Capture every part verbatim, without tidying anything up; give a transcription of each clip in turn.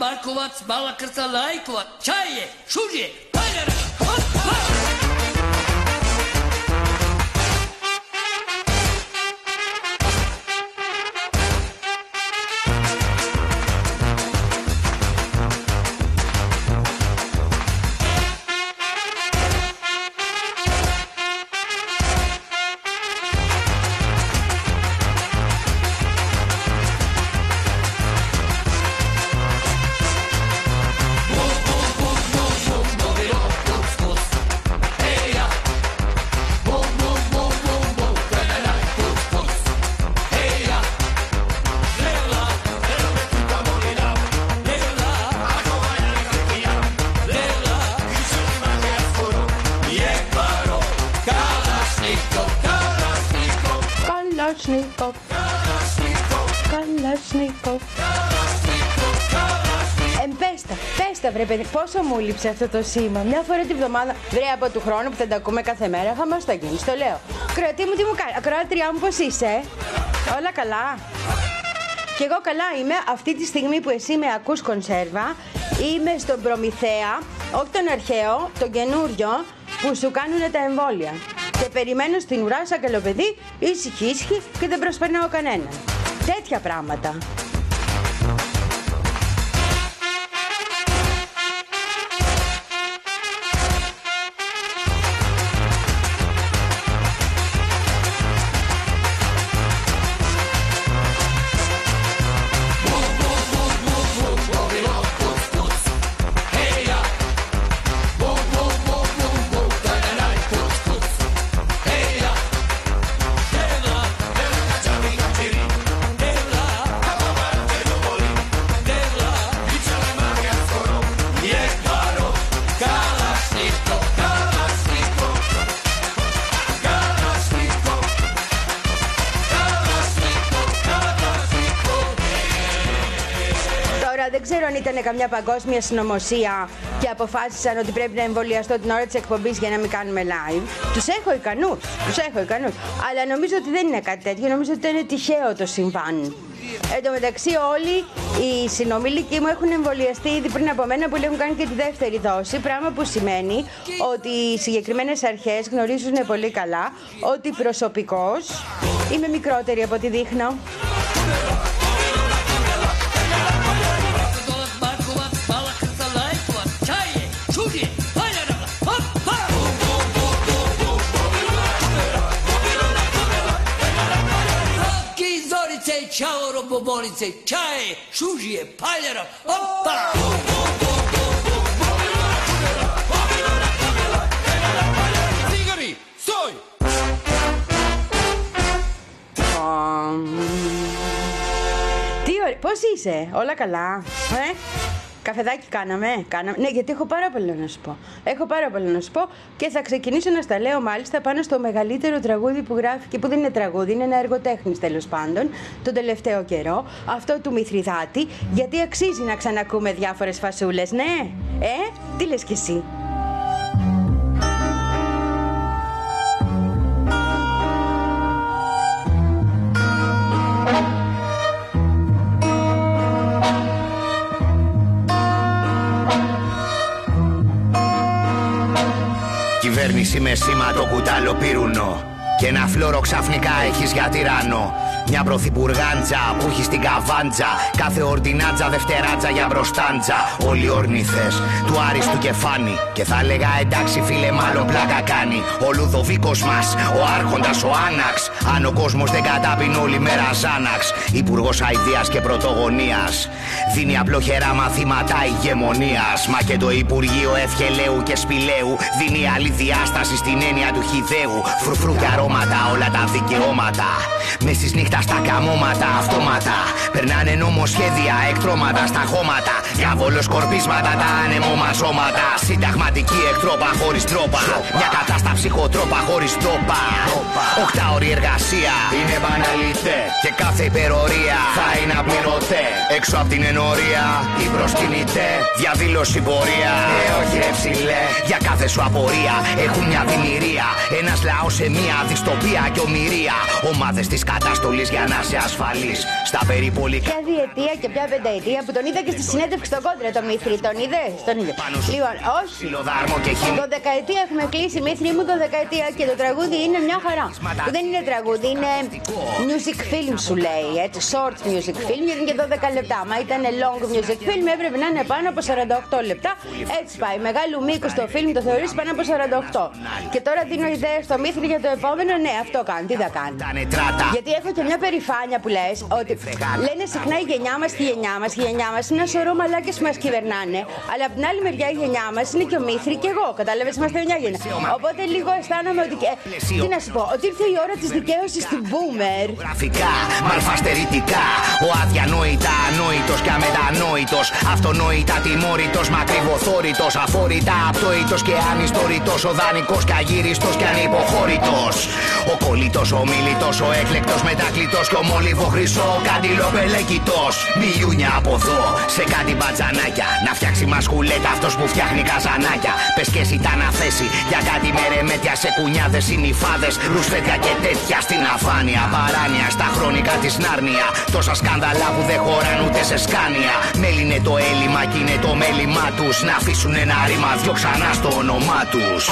Markovac, Malakrta, Lajkovac, Čaje, Šužje, Paljara, hop, hop! Καλασνίκοφ, Καλασνίκοφ. Ε, πες τα, πες τα βρε παιδί, πόσο μου λείψε αυτό το σήμα. Μια φορά τη βδομάδα, βρε από του χρόνου που θα τα ακούμε κάθε μέρα, χαμός θα γίνει, το λέω. Κροατή μου, τι μου κάνει, ακροάτριά μου πώς είσαι, όλα καλά? Κι εγώ καλά είμαι, αυτή τη στιγμή που εσύ με ακούς κονσέρβα, είμαι στον Προμηθέα, όχι τον αρχαίο, τον καινούριο, που σου κάνουν τα εμβόλια. Και περιμένω στην ουρά σαν καλό παιδί, ήσυχη ήσυχη και δεν προσπερνάω κανέναν. Τέτοια πράγματα. Δεν ξέρω αν ήταν καμιά παγκόσμια συνωμοσία και αποφάσισαν ότι πρέπει να εμβολιαστώ την ώρα της εκπομπής για να μην κάνουμε live. Τους έχω ικανούς, τους έχω ικανούς. Αλλά νομίζω ότι δεν είναι κάτι τέτοιο, νομίζω ότι είναι τυχαίο το συμβάν. Εν τω μεταξύ όλοι οι συνομήλικοι μου έχουν εμβολιαστεί ήδη πριν από μένα, που έχουν κάνει και τη δεύτερη δόση, πράγμα που σημαίνει ότι οι συγκεκριμένες αρχές γνωρίζουν πολύ καλά ότι προσωπικώς είμαι μικρότερη από ό,τι δείχνω. Čao, robobolice, čaje, šužije, paljara, opa! Cigari, stoj! Τι ωραία, πώς είσαι, όλα καλά, ε? Καφεδάκι κάναμε, κάναμε. Ναι, γιατί έχω πάρα πολλά να σου πω. Έχω πάρα πολλά να σου πω και θα ξεκινήσω να στα λέω μάλιστα πάνω στο μεγαλύτερο τραγούδι που γράφηκε, που δεν είναι τραγούδι, είναι ένα έργο τέχνης τέλος πάντων, τον τελευταίο καιρό. Αυτό του Μηθριδάτη, γιατί αξίζει να ξανακούμε διάφορες φασούλες, ναι. Ε, τι λες κι εσύ? Κυβέρνηση με σήμα το κουτάλο πυρούνο και ένα φλόρο ξαφνικά έχεις για τυράννο. Μια πρωθυπουργάντζα που έχει στην καβάντζα, κάθε ορτινάτζα δευτεράτζα για μπροστάντζα. Όλοι ορνηθές του άριστου κεφάνι, και θα λέγα εντάξει φίλε μάλλον πλάκα κάνει. Ο Λουδοβίκος μας, ο άρχοντας ο Άναξ, αν ο κόσμος δεν κατάπινε όλη μέρα Ζάναξ. Υπουργός αηδείας και πρωτογωνίας, δίνει απλόχερα μαθήματα ηγεμονίας. Μα και το Υπουργείο Ευχελαίου και Σπηλαίου δίνει άλλη διάσταση στην έννοια του χυδαίου. Φρουφρού και αρώματα, όλα τα δικαιώματα. Μες στις νύχτα στα καμώματα, αυτόματα περνάνε νομοσχέδια, εκτρώματα στα χώματα. Διάβολος σκορπίσματα, τα ανεμομαζώματα. Συνταγματική εκτρόπα χωρίς τρόπα. Μια κατάσταση ψυχοτρόπα χωρίς τρόπα. Οχτάωρη εργασία είναι μπαναλιτέ, και κάθε υπερορία θα είναι απληρωτέ. Έξω απ' την ενορία ή προσκυνητέ, διαδήλωση πορεία. Ε, όχι ρε ψηλέ, για κάθε σου απορία έχουν μια δημιουργία. Ένας λαός σε μια δυστοπία. δυστοπία και ομοιρία. Ομάδες της καταστολής για να είσαι ασφαλής. Στα περιπολικά. Ποια διετία και ποια πενταετία που τον είδα και στη συνέντευξη στον Κόντρα το Μήθρη. Τον είδες? Τον είδε. Λοιπόν, όχι. Δωδεκαετία έχουμε κλείσει, Μήθρη μου, δωδεκαετία και το τραγούδι είναι μια χαρά. Που δεν είναι τραγούδι, είναι music film σου λέει. Έτσι, short music film, γιατί είναι και δώδεκα λεπτά. Μα ήταν long music film, έπρεπε να είναι πάνω από σαράντα οκτώ λεπτά. Έτσι πάει. Μεγάλου μήκους το film το θεωρείς πάνω από σαράντα οκτώ. Και τώρα δίνω ιδέες στο Μήθρη για το επόμενο. Ναι, αυτό κάνει. Τι θα κάνει? Γιατί έχω και μια περηφάνεια που λες ότι λένε συχνά η γενιά μας και η γενιά μας. Η γενιά μας είναι ένα σωρό μαλάκες που μας κυβερνάνε. Αλλά από την άλλη μεριά η γενιά μας είναι και ο Μήθρη και εγώ. Κατάλαβες, είμαστε μια γενιά. Οπότε λίγο αισθάνομαι ότι. Ε, τι να σου πω, ότι ήρθε η ώρα της δικαίωσης του Boomer. Γραφικά, μαλφαστερητικά. Ο αδιανόητα ανόητος και αμετανόητος. Αυτονόητα τιμόρυτος, μακριβοθόρητος. Αφόρητα απτόητος και ανιστόρητος. Ο δανεικός και αγύριστος και ανυποχώρητος. Ο κολλητός, ο μίλητος, ο έκλεκτος, μετακλητός και ο μόλιβο χρυσό. Ο καντιλοπελέκητος. Μιλιούνια από εδώ σε κάτι μπατζανάκια. Να φτιάξει μασκουλέτα αυτός που φτιάχνει καζανάκια. Πες και εσύ τα να θέσει για κάτι μερεμέτια σε κουνιάδες, συνυφάδες, ρουσφέτια και τέτοια στην αφάνεια. Παράνοια στα χρονικά της Νάρνια. Τόσα σκάνδαλα που δεν χωράν ούτε σε σκάνια. Μέλη το έλλειμμα κι είναι το μέλημά τους. Να αφήσουν ένα ρήμα δυο ξανά στο όνομά τους.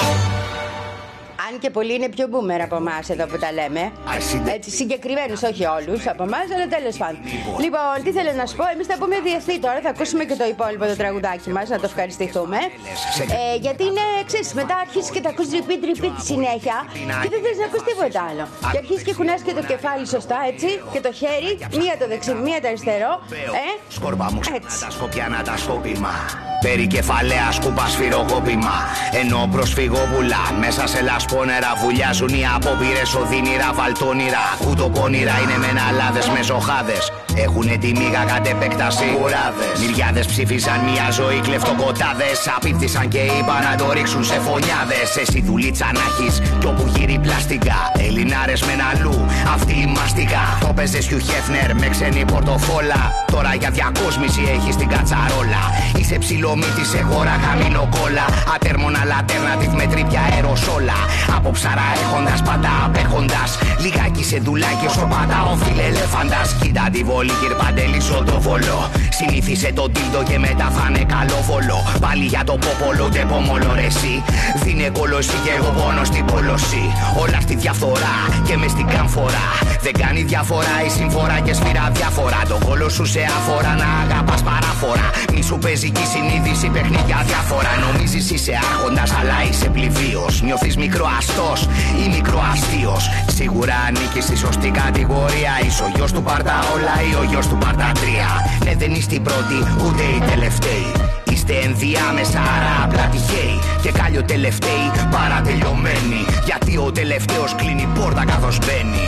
Αν και πολλοί είναι πιο boomer από εμάς εδώ που τα λέμε. Έτσι, συγκεκριμένους, όχι όλους από εμάς, αλλά τέλος πάντων. Λοιπόν, τι θέλω να σου πω, εμείς θα πούμε διεθνή τώρα. Θα ακούσουμε και το υπόλοιπο το τραγουδάκι μας, να το ευχαριστηθούμε. Ε, γιατί είναι, ξέρεις, μετά αρχίσεις και τα ακούς repeat, repeat συνέχεια και δεν θες να ακούς τίποτα άλλο. Και αρχίσεις και κουνάς και το κεφάλι σωστά, έτσι, και το χέρι, μία το δεξί, μία το αριστερό. Ε, σκόρπα μου ξανά τα σκόπια να τα σκόπιμα. Περικεφαλαία σκούπα σφυροκόπημα. Ενώ προσφυγόπουλα μέσα σε λασπόνερα βουλιάζουν οι απόπειρες οδύνηρα βαλτόνιρα. Κουτοπόνιρα είναι μεναλάδες με ζοχάδες. Έχουνε τη μίγα κατ' επέκταση. Κουράδες. Μυριάδες ψήφισαν μια ζωή κλεφτοκοτάδες. Απίφθησαν και είπαν να το ρίξουν σε φωνιάδες. Εσύ δουλίτσα να έχεις κι όπου γύρει πλαστικά. Ελληνάρες με αλλού, αυτή η μαστικά. Το παίζες Χιου Χέφνερ με ξένη πορτοφόλα. Τώρα για διακόσμηση έχεις την κατσαρόλα. Είσαι ψιλομύτη σε χώρα χαμηλοκόλλα. Ατέρμον alternative με τρίπια αεροσόλα. Από ψαρά έχοντας πάντα απέχοντας. Λιγάκι σε ντουλάκι όσο πατάω φιλελέφαντας. Κοίτα τη βολή κυρπαντέλη σωτοβολό. Συνήθισε το τίλτο και μετά φάνε καλόβολο. Πάλι για το πόπολο τε πόμολο ρε εσύ. Δίνε κολοσί και εγώ πόνο στην πόλωση. Όλα στη διαφθορά και με στην καμφορά. Δεν κάνει διαφορά η συμφορά και σφυρά διάφορα. Το κόλο σου σε αφορά να αγαπάς παράφορα. Μη σου παίζει και η συνείδηση παιχνίδια διάφορα. Νομίζεις είσαι άρχοντας αλλά είσαι πληβίος. Νιώθεις μικροαστός ή μικροαστίος. Σίγουρα ανήκεις στη σωστή κατηγορία. Είσαι ο γιος του Πάρτα όλα ή ο γιος του Πάρτα τρία. Ναι, δεν είστε οι πρώτοι ούτε οι τελευταίοι. Είστε ενδιάμεσα άρα απλά τυχαίοι. Και κάλλιο τελευταίοι παρατελειωμένοι. Γιατί ο τελευταίος κλείνει πόρτα καθώς μπαίνει.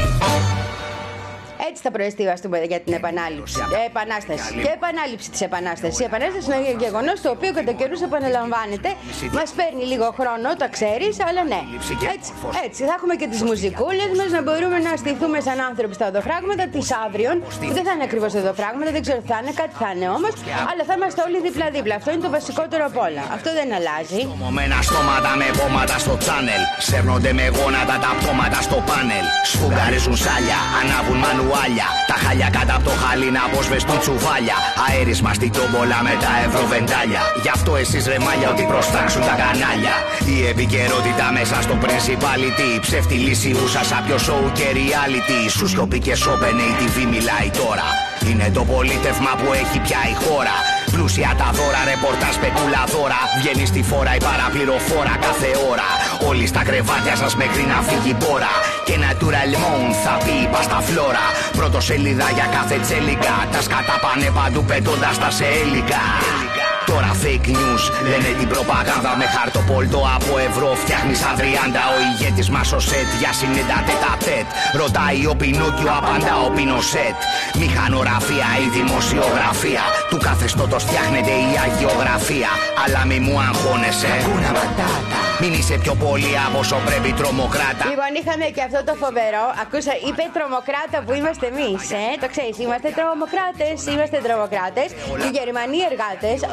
Έτσι θα προεστιαστούμε για την επανάληψη. Επανάσταση. Και επανάληψη της επανάστασης. Η επανάσταση είναι ένα γεγονός το οποίο κατά καιρούς επαναλαμβάνεται. Μας παίρνει λίγο χρόνο, το ξέρεις, αλλά ναι. Έτσι, έτσι θα έχουμε και τις μουζικούλες μας να μπορούμε να στηθούμε σαν άνθρωποι στα οδοφράγματα της αύριον. Που δεν θα είναι ακριβώς οδοφράγματα, δεν ξέρω τι θα είναι, κάτι θα είναι όμως. Αλλά θα είμαστε όλοι δίπλα-δίπλα. Αυτό είναι το βασικότερο απ' όλα. Αυτό δεν αλλάζει. Στομωμένα στόματα με πόματα στο τσάνελ. Σέρνονται με γόνατα τα πτώματα στο πάνελ. Σφουγγαρίζουν σάλια, ανάβουν μανουάλια. Τα χαλιά κάτω από το χαλί να αποσβεστούν τσουβάλια. Αέρισμα στην τόμπολα με τα ευρωβεντάλια. Γι' αυτό εσείς ρε μάλια ότι προστάξουν τα κανάλια. Η επικαιρότητα μέσα στο Principality. Ψεύτη λύση ούσα σαν πιο show και reality. Σου σιωπή και σώπαινε η τι βι μιλάει τώρα. Είναι το πολίτευμα που έχει πια η χώρα. Πλούσια τα δώρα, ρεπορτάζ, πετούλα δώρα. Βγαίνει στη φόρα η παραπληροφόρα κάθε ώρα. Όλοι στα κρεβάτια σας μέχρι να φύγει η μπόρα. Και naturellement θα πει είπα στα φλόρα. Πρώτο σελίδα για κάθε τσέλικα. Τα σκατά πάνε παντού πετώντας τα σε έλικα. Τώρα fake news λένε την προπαγάνδα. Με χαρτοπόλτο από ευρώ φτιάχνει σαν τριάντα. Ο ηγέτης μας ο σετ για συνέντα τετατέτ. Ρωτάει ο Πινόκιο, απαντά ο Πινοσέτ. Μηχανογραφία ή δημοσιογραφία. Του καθεστώτος φτιάχνεται η αγιογραφία. Αλλά μη μου αγχώνεσαι. Μην είσαι πιο πολύ από όσο πρέπει τρομοκράτα. Λοιπόν, είχαμε και αυτό το φοβερό. Ακούσα, είπε τρομοκράτα που είμαστε εμείς. Ε? Το ξέρεις, είμαστε τρομοκράτες. Είμαστε τρομοκράτες. Οι Γερμανοί εργάτες. Τρομοκράτες.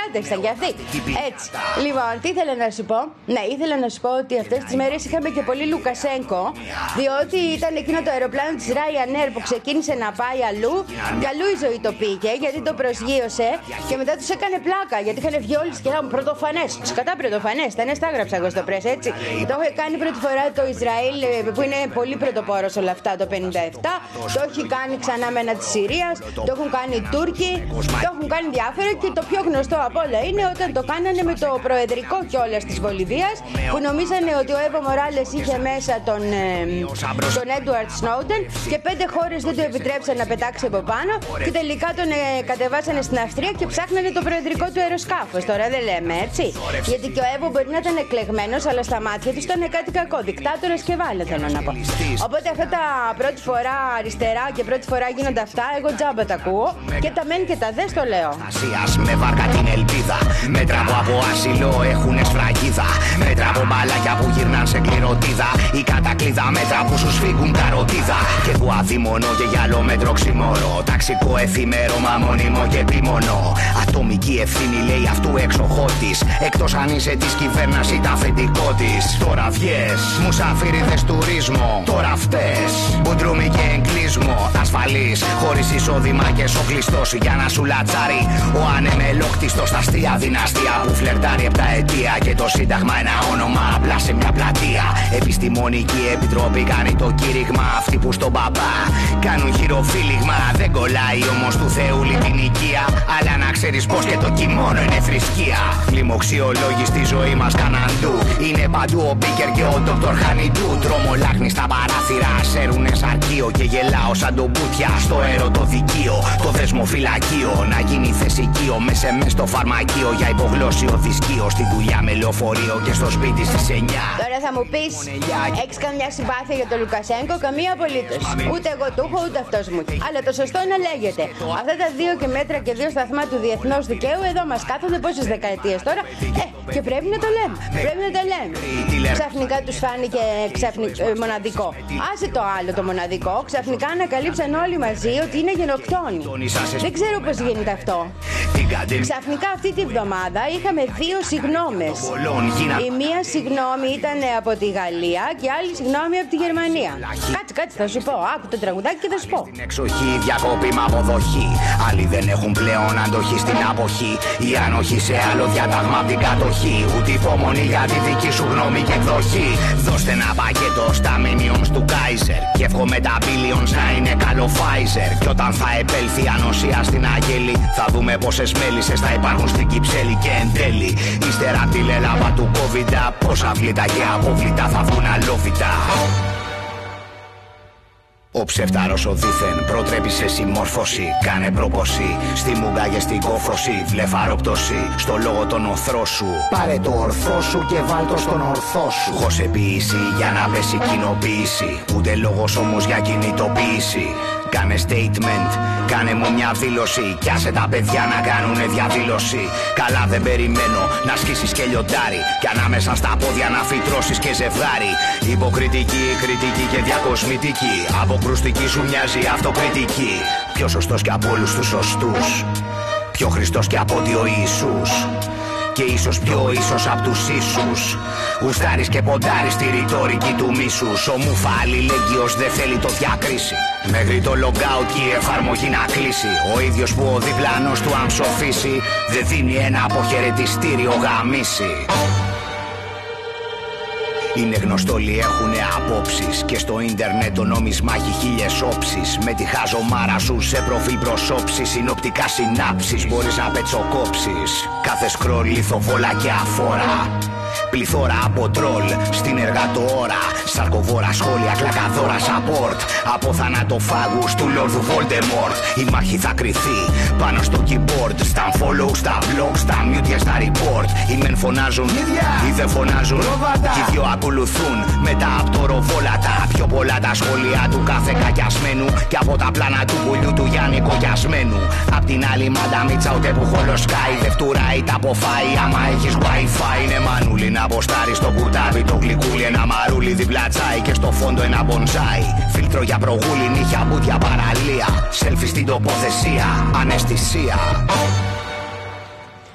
τρομοκράτες ήταν κι αυτοί. Έτσι. Λοιπόν, τι ήθελα να σου πω. Ναι, ήθελα να σου πω ότι αυτές τις μέρες είχαμε και πολύ Λουκασένκο, διότι ήταν εκείνο το αεροπλάνο της Ryanair που ξεκίνησε να πάει αλλού. Και αλλού η ζωή το πήγε, γιατί το προσγείωσε και μετά τους έκανε πλάκα. Γιατί είχαν βγει όλοι και λέγανε πρωτοφανές. Σκατά πρωτοφανές. Τα νέα τα έγραψα εγώ στο πρέσ, έτσι. Το έχει κάνει πρώτη φορά το Ισραήλ, που είναι πολύ πρωτοπόρο όλα αυτά το πενήντα επτά. Το έχει κάνει ξανά με ένα της Συρίας. Το έχουν κάνει οι Τούρκοι. Το έχουν κάνει διάφορα. Και το πιο γνωστό από όλα είναι όταν το κάνανε με το προεδρικό κιόλας της Βολιβίας, που νομίζανε ότι ο Εύω Μοράλες είχε μέσα τον, ε, τον Έντουαρτ Σνόουντεν και πέντε χώρες δεν του επιτρέψαν να πετάξει από πάνω. Και τελικά τον ε, κατεβάσανε στην Αυστρία και ψάχνανε το προεδρικό του αεροσκάφος. Τώρα δεν λέμε έτσι. Γιατί και ο Εύω μπορεί να ήταν εκλεγμένος, αλλά στα μάτια του ήταν κάτι κακό. Δικτάτορας και βάλε, θέλω να πω. Οπότε αυτά τα πρώτη φορά αριστερά και πρώτη φορά γίνονται αυτά, εγώ τζάμπα τα ακούω. Και τα μεν και τα δε το λέω. Με βάρκα την ελπίδα. Μέτρα που από άσυλο έχουνε σφραγίδα. Μέτρα από μπαλάκια που γυρνάν σε κληροτίδα. Η κατακλείδα μέτρα που σου σφίγγουν καροτίδα. Και του αδίμονο και γυαλό μέτρο ξημόρο. Ταξικό εφήμερο μα μόνιμο και επίμονο. Ατομική ευθύνη λέει αυτού εξοχότης. Εκτός αν είσαι της κυβέρνας ή τα αφεντικό της. Τώρα βγες, μουσαφίριδες τουρίσμο. Τώρα φταίς, μπουντρούμι και εγκλίσμο. Ασφαλής, χωρίς εισόδημα και σοκλιστός για να σου λατσάρει. Ο ανεμελόκτιστος στα αστεία δυναστεία που φλερτάρει επτά αιτία. Και το σύνταγμα ένα όνομα απλά σε μια πλατεία. Επιστημονική επιτροπή κάνει το κήρυγμα. Αυτοί που στον παπά κάνουν χειροφύλιγμα. Δεν κολλάει όμως του Θεού την οικία. Αλλά να ξέρεις πως και το κοιμόνο είναι θρησκεία. Λοιμοξιολόγοι στη ζωή μας καναντού. Είναι παντού ο Μπίκερ και ο Ντόκτορ Χανιτού. Τρομολάχνη στα παράθυρα, σέρουνε αρκείο. Και γελάω σαν τον Μπούτια στο ερωτοδικείο. Το δεσμοφυλακείο να γίνει θεσικείο. Μέσα μες στο φαρμακείο για υπογλώσσιο δισκείο. Στη δουλειά με λεωφορείο και στο σπίτι στις εννιά. Τώρα θα μου πεις, έχεις καμιά συμπάθεια για τον Λουκασένκο? Καμία απολύτως. Ούτε εγώ του έχω, ούτε αυτός μου. Αλλά το σωστό είναι να λέγεται. Αυτά τα δύο και μέτρα και δύο σταθμά του διεθνούς δικαίου εδώ μας κάθονται πόσες δεκαετίες τώρα. Ε, και πρέπει να το λέμε. Πρέπει να το λέμε. Ξαφνικά τους φάνηκε ξαφνι... ε, μοναδικό. Άσε το άλλο το μοναδικό. Ξαφνικά ανακαλύψαν όλοι μαζί ότι είναι γενοκτόνοι. Δεν ξέρω πώς γίνεται αυτό. Ξαφνικά αυτή τη βδομάδα είχαμε δύο συγγνώμες. Η μία συγγνώμη ήταν από τη Γαλλία και η άλλη συγγνώμη από τη Γερμανία. Κάτσε, κάτσε, θα σου πω. Άκου το τραγουδάκι και θα σου πω. Την εξοχή, διακοπή με αποδοχή. Άλλοι δεν έχουν πλέον αντοχή στην αποχή. Ή ανοχή σε άλλο διάταγμα από την κατοχή. Ούτε υπομονή για τη δική σου γνώμη και εκδοχή. Δώστε ένα πακέτο στα minions του Kaiser. Και εύχομαι τα billions να είναι καλό Pfizer. Και όταν θα επέλθει ανοσία στην Αγέλη, θα δούμε πόσες μέλισσες θα υπάρχουν στην Κυψέλη. Και εν τέλει, ύστερα από τη λέλαβα του COVID, πόσα βλήτα και αποβλήτα θα βγουν αλόβητα. Ο ψευτάρος ο δίθεν προτρέπει σε συμμόρφωση. Κάνε πρόπωση στη μούγκα και στην κόφωση. Βλεφαροπτώση στο λόγο των οθρό σου. Πάρε το ορθό σου και βάλ το στον ορθό σου. Χωσεποίηση για να πέσει κοινοποίηση. Ούτε λόγος όμως για κινητοποίηση. Κάνε statement, κάνε μου μια δήλωση. Κι άσε τα παιδιά να κάνουνε διαδήλωση. Καλά δεν περιμένω να σκίσεις και λιοντάρι. Κι ανάμεσα στα πόδια να φυτρώσεις και ζευγάρι. Υποκριτική, κριτική και διακοσμητική. Αποκρουστική σου μοιάζει αυτοκριτική. Πιο σωστός κι από όλους τους σωστούς. Πιο Χριστός κι από ότι ο Ιησούς. Και ίσως πιο ίσως απ' τους ίσους. Γουστάρεις και ποντάρεις τη ρητορική του μίσους. Ο Μούφα αλληλέγγυος δεν θέλει το διακρίσει. Μέχρι το logout και η εφαρμογή να κλείσει. Ο ίδιος που ο διπλανός του αν ψοφήσει, δεν δίνει ένα αποχαιρετιστήριο γαμίσει. Είναι γνωστό όλοι έχουνε απόψεις. Και στο ίντερνετ το νόμισμα έχει χίλιες όψεις. Με τη χαζομάρα σου σε προφίλ προσώψεις. Συνοπτικά συνάψεις μπορείς να πετσοκόψεις. Κάθε σκρόλ λιθοβόλα και αφόρα. Πληθώρα από τρόλ στην εργατοώρα. Σαρκοβόρα σχόλια, κλακαδόρα support. Από θανατοφάγους του Λόρδου Voldemort. Η μάχη θα κρυθεί πάνω στο keyboard. Στα follow, στα blog, στα mute και στα report. Οι μεν φωνάζουν, οι δεν φωνάζουν. Και οι δυο ακολουθούν μετά από το ροβόλατα. Πιο πολλά τα σχόλια του κάθε κακιασμένου. Και από τα πλάνα του πουλιού του Γιάννη Κοκιασμένου. Απ' την άλλη μανταμίτσα ούτε που χολοσκάει. Δεν φτουράει τα αποφάει. Άμα έχεις wifi είναι μανούλι. Να αποστάρει στο κουτάβι το γλυκούλι. Ένα μαρούλι διπλά τσάι και στο φόντο ένα μπονζάι. Φίλτρο για προγούλι, νύχια, μπούτια, παραλία. Σέλφι στην τοποθεσία, αναισθησία.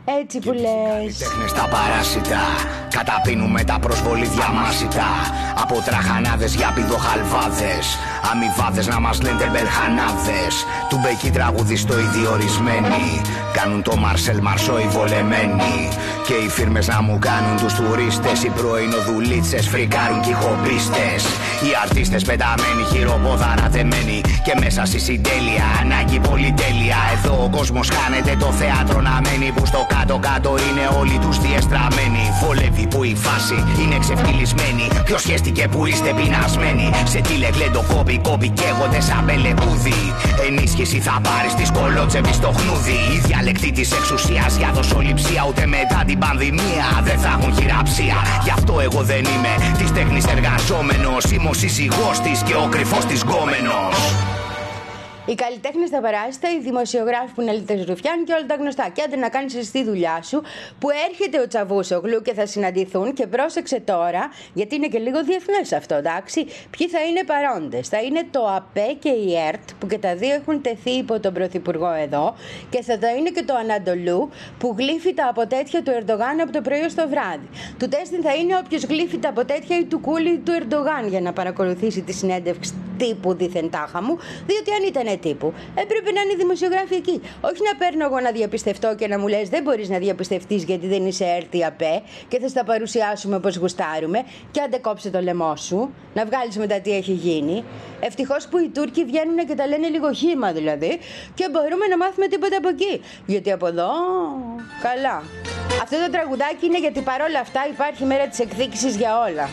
Έτσι που λες. Τέχνες τα παράσιτα, καταπίνουμε τα προσβολή διαμάσιτα. Από τραχανάδες για πηδοχαλβάδες, αμοιβάδες να μας λένε μπελχανάδες. Του μπεκί τραγουδί στο ιδιορισμένοι, κάνουν το Μαρσέλ Μαρσό οι βολεμένοι. Και οι φίρμες να μου κάνουν τους τουρίστες. Οι πρωινοδουλίτσες φρικάρουν κι οι χομπίστες. Οι αρτίστες πεταμένοι, χειροπόδαρα δεμένοι. Και μέσα στη συντέλεια, ανάγκη πολυτέλεια. Εδώ ο κόσμος χάνεται, το θέατρο να μένει. Που στο κάτω-κάτω είναι όλοι τους διεστραμμένοι. Βολεύει που η φάση είναι ξεφτυλισμένη. Ποιος σχέστηκε που είστε πεινασμένοι. Σε τι λεγλέντο κόμπι, κόμπι καίγονται σαν μπελεκούδι. Ενίσχυση θα πάρεις της κολότσεβης στο χνούδι. Η διαλεκτή της εξουσίας για δοσοληψία. Ούτε μετά την πανδημία δεν θα έχουν χειραψία. Γι' αυτό εγώ δεν είμαι της τέχνης εργαζόμενος. Είμαι ο σύζυγός της και ο κρυφός της γκόμενος. Οι καλλιτέχνες στα παράσιτα, οι δημοσιογράφοι που είναι αλήτες ρουφιάν και όλα τα γνωστά. Και άντε να κάνεις εσύ τη δουλειά σου, που έρχεται ο Τσαβούσογλου και θα συναντηθούν. Και πρόσεξε τώρα, γιατί είναι και λίγο διεθνές αυτό, εντάξει. Ποιοι θα είναι παρόντες. Θα είναι το ΑΠΕ και η ΕΡΤ, που και τα δύο έχουν τεθεί υπό τον Πρωθυπουργό εδώ. Και θα είναι και το Ανατολού, που γλύφει τα αποτέτια του Ερντογάν από το πρωί ως το βράδυ. Του τέστην θα είναι όποιος γλύφει τα αποτέτια ή του κούλι του Ερντογάν για να παρακολουθήσει τη συνέντευξη τύπου δίθεν τάχα μου, διότι αν ήταν τύπου, έπρεπε να είναι δημοσιογράφοι εκεί. Όχι να παίρνω εγώ να διαπιστευτώ και να μου λες δεν μπορείς να διαπιστευτείς γιατί δεν είσαι έρτη ΑΠΕ και θα στα παρουσιάσουμε όπως γουστάρουμε. Και άντε κόψε το λαιμό σου, να βγάλεις μετά τι έχει γίνει. Ευτυχώς που οι Τούρκοι βγαίνουν και τα λένε λίγο χύμα δηλαδή και μπορούμε να μάθουμε τίποτα από εκεί. Γιατί από εδώ, καλά. Αυτό το τραγουδάκι είναι γιατί παρόλα αυτά υπάρχει μέρα της εκδίκησης για όλα.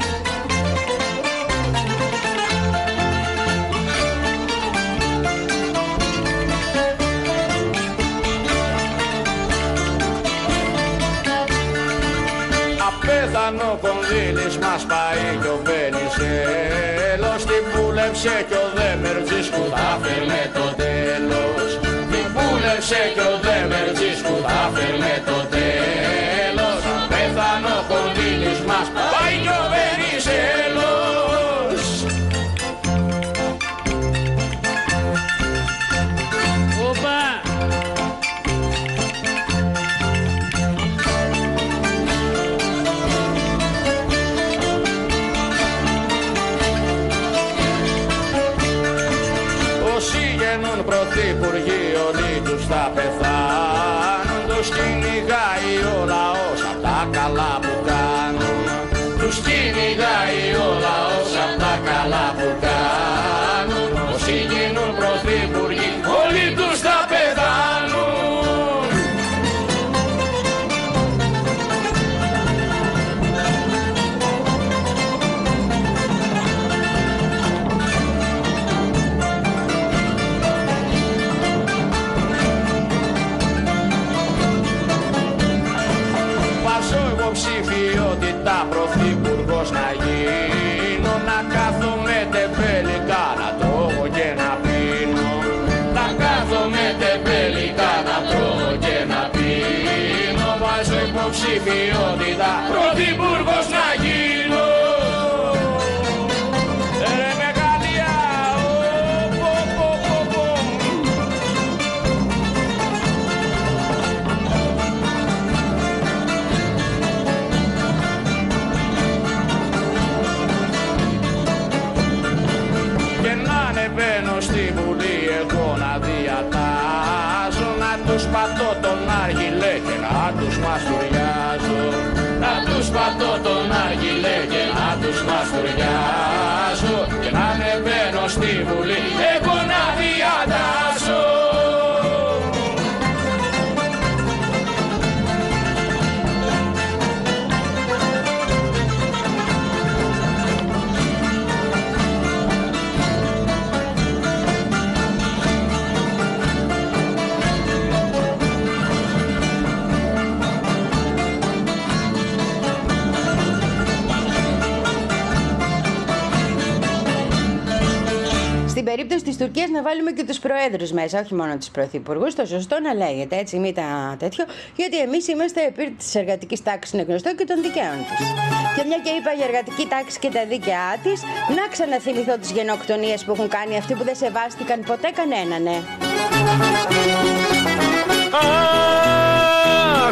Απέθανο κονδύλης μας πάει κι ο Βενιζέλος. Την πούλεψε κι ο Δέμερτζης που θα φέρνε το τέλος. Την πούλεψε κι ο Δέμερτζης που θα φέρνε το τέλος. Απέθανο κονδύλης μας πάει κι ο Βενιζέλος. Οπα! Πρωθυπουργοί όλοι τους θα πεθάνουν. Τους κυνηγάει ο λαός απ' τα καλά που κάνουν. Τους κυνηγάει ο λαός απ' τα καλά που κάνουν. Όσοι γίνουν πρωθυπουργοί όλοι τους θα πεθάνουν. Ψηφιότητα πρωθυπουργός να γίνω. Να κάθομαι τεμπέλικα να τρώω και να πίνω. Να κάθομαι τεμπέλικα να τρώω και να πίνω. Βάζω υποψηφιότητα πρωθυπουργός να γίνω. Ρε μεγαλεία, ο, ο, ο, ο, ο. Ανεβαίνω στη Βουλή εγώ να διατάζω. Να τους πατώ τον άργυλε και να τους μαστουριάζω. Να τους πατώ τον άργυλε και να τους μαστουριάζω. Και να ανεβαίνω στη Βουλή εγώ να διατάζω. Στην περίπτωση της Τουρκίας να βάλουμε και τους προέδρους μέσα, όχι μόνο τους πρωθυπουργούς, το σωστό να λέγεται έτσι, μην τα τέτοιο, γιατί εμείς είμαστε επί της εργατικής τάξης, είναι γνωστό, και των δικαίων της. Και μια και είπα για εργατική τάξη και τα δίκαιά της, να ξαναθυμηθώ τις γενοκτονίες που έχουν κάνει αυτοί που δεν σεβάστηκαν ποτέ κανέναν, ναι.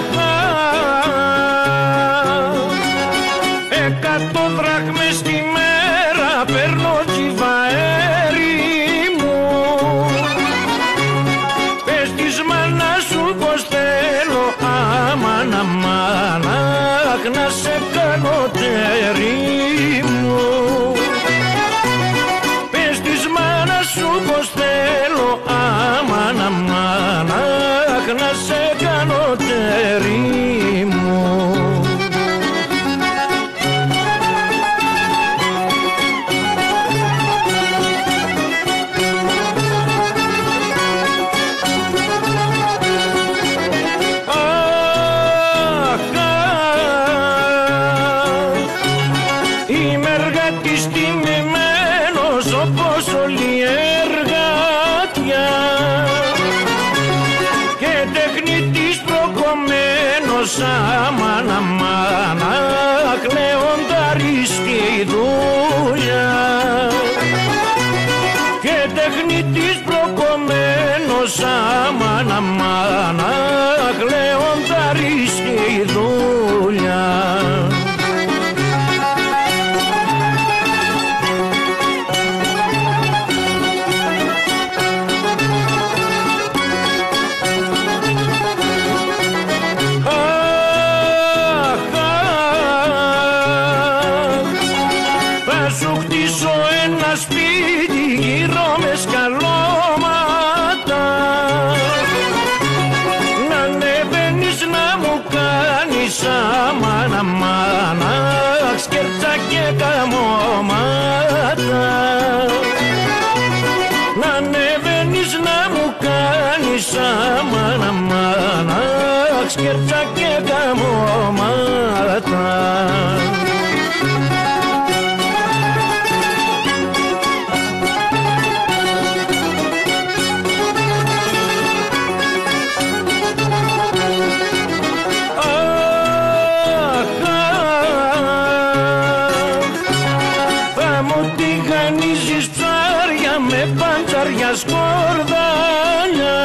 εκατό δραχμές τη μέρα παίρνω τσιβαέρι μου. Πες της μάνας σου πως θέλω αμάν αμάν αχ να σε κάνω τέρι μου. Πες της μάνας σου πως θέλω αμάν αμάν αχ να σε κάνω τέρι μου. Αμάν αμάν αχ λεοντάρης στη δουλειά και τεχνητής προκομμένος αμάν αμάν αχ λεοντάρης στη δουλειά. Αμάν αμάν αχ σκέρτσα και καμώματα. Να ανεβαίνεις να μου κάνεις αμάν αμάν αχ σκέρτσα και καμώματα. Σκορδάλια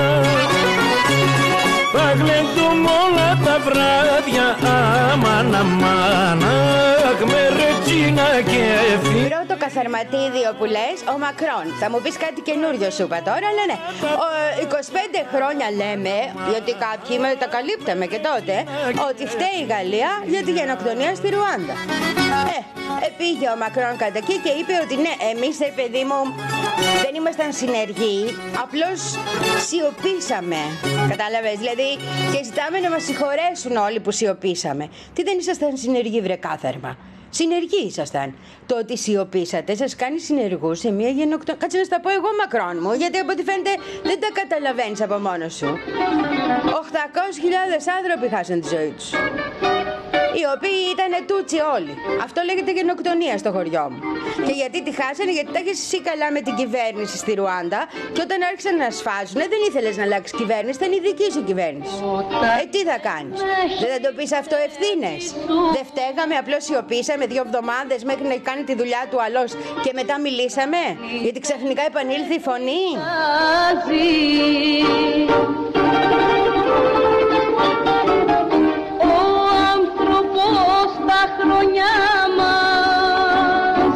θα γλεντούμε όλα τα βράδια αμάν αμάν αχ με ρετσίνα και φι. Πρώτο καθαρματίδιο που λες, ο Μακρόν. Θα μου πεις κάτι καινούριο σου είπα τώρα, αλλά ναι. Ο, είκοσι πέντε χρόνια λέμε, γιατί κάποιοι με τα καλύπταμε και τότε, ότι φταίει η Γαλλία για τη γενοκτονία στη Ρουάντα. Ε, πήγε ο Μακρόν κατά εκεί και είπε ότι ναι, εμείς ρε παιδί μου δεν ήμασταν συνεργοί, απλώς σιωπήσαμε. Κατάλαβες, δηλαδή, και ζητάμε να μας συγχωρέσουν όλοι που σιωπήσαμε. Τι δεν ήσασταν συνεργοί, βρε κάθαρμα? Συνεργοί ήσασταν. Το ότι σιωπήσατε σας κάνει συνεργούς σε μια γενοκτονία. Κάτσε να στα πω εγώ, Μακρόν μου, γιατί από ό,τι φαίνεται δεν τα καταλαβαίνεις από μόνος σου. οκτακόσιες χιλιάδες άνθρωποι χάσαν τη ζωή τους, οι οποίοι ήταν τούτσι όλοι. Αυτό λέγεται γενοκτονία στο χωριό μου. Και γιατί τη χάσανε? Γιατί τα έχεις εσύ καλά με την κυβέρνηση στη Ρουάντα και όταν άρχισαν να σφάζουν δεν ήθελες να αλλάξεις κυβέρνηση, ήταν η δική σου κυβέρνηση. Ε, τι θα κάνεις? Δεν θα το πεις αυτό ευθύνες? Δεν φταίγαμε, απλώς σιωπήσαμε δύο εβδομάδες μέχρι να κάνει τη δουλειά του άλλος και μετά μιλήσαμε? Γιατί ξαφνικά επανήλθε η φωνή. Στα χρόνια μας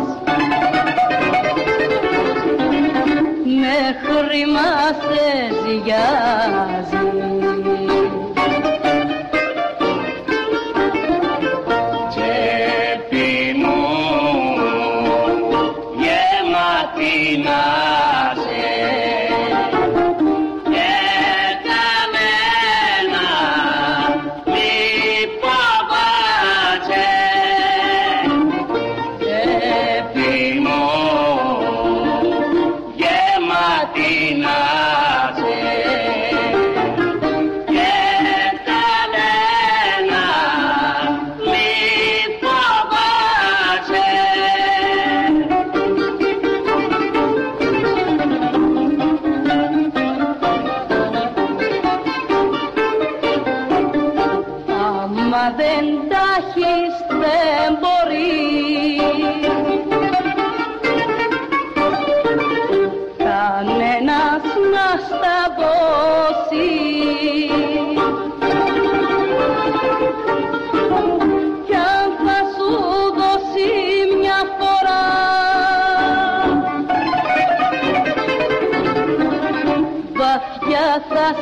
μέχρι μας ζυγιάζει τσέπη μου γεμάτη να κι αν θα σου δώσω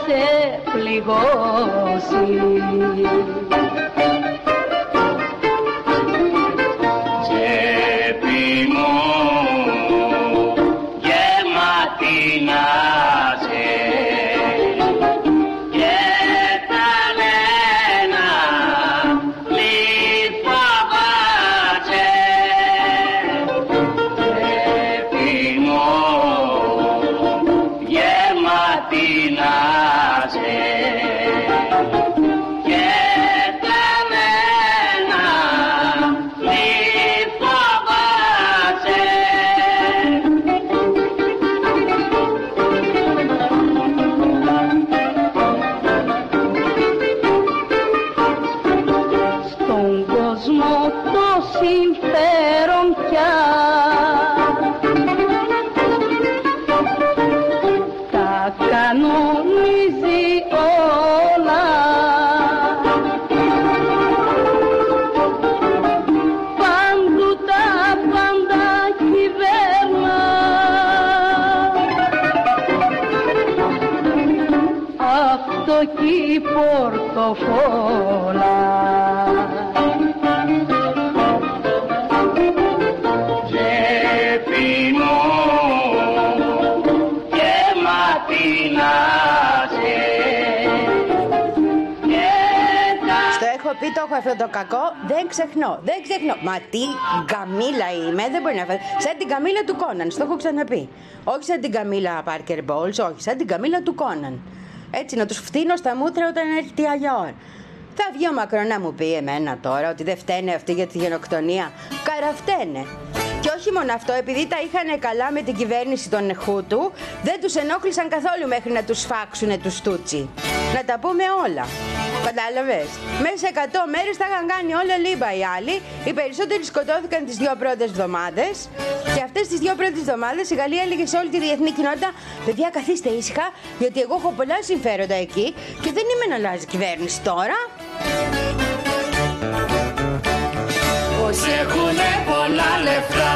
σε πληγώσει. Τσέπη μου γεμάτη να σε και κανένα λιθοβάτσε. Τσέπη μου γεμάτη να σε και κανένα λιθοβάτσε. Στον κόσμο το συμφέρον πια τα κανονίζει όλα. Παντού τα πάντα κυβέρνα. Αυτό κι η πορτοφόλα. Τσέπη μου γεμάτη να σε και τα... Στο έχω πει, το έχω αυτό το κακό, δεν ξεχνώ, δεν ξεχνώ. Μα τι γκαμίλα είμαι, δεν μπορεί να φέρει. Σαν την Καμίλα του Κόναν, στο έχω ξαναπεί. Όχι σαν την Καμίλα Πάρκερ Μπόλς, όχι, σαν την Καμίλα του Κόναν. Έτσι, να τους φτύνω στα μούτρα όταν έρχεται η Άγια ώρα. Θα βγει ο Μακρόν να μου πει εμένα τώρα ότι δεν φταίνε αυτοί για τη γενοκτονία. Καραφταίνε. Και όχι μόνο αυτό, επειδή τα είχαν καλά με την κυβέρνηση των Χούτου, δεν τους ενόχλησαν καθόλου μέχρι να τους φάξουνε τους Τούτσι. Να τα πούμε όλα. Κατάλαβες. Μέσα σε εκατό μέρες τα είχαν κάνει όλα λίμπα οι άλλοι. Οι περισσότεροι σκοτώθηκαν τις δύο πρώτες εβδομάδες. Και αυτές τις δύο πρώτες εβδομάδες η Γαλλία έλεγε σε όλη τη διεθνή κοινότητα: παιδιά, καθίστε ήσυχα, γιατί εγώ έχω πολλά συμφέροντα εκεί και δεν είμαι να αλλάζει κυβέρνηση τώρα. Πως έχουνε πολλά λεφτά,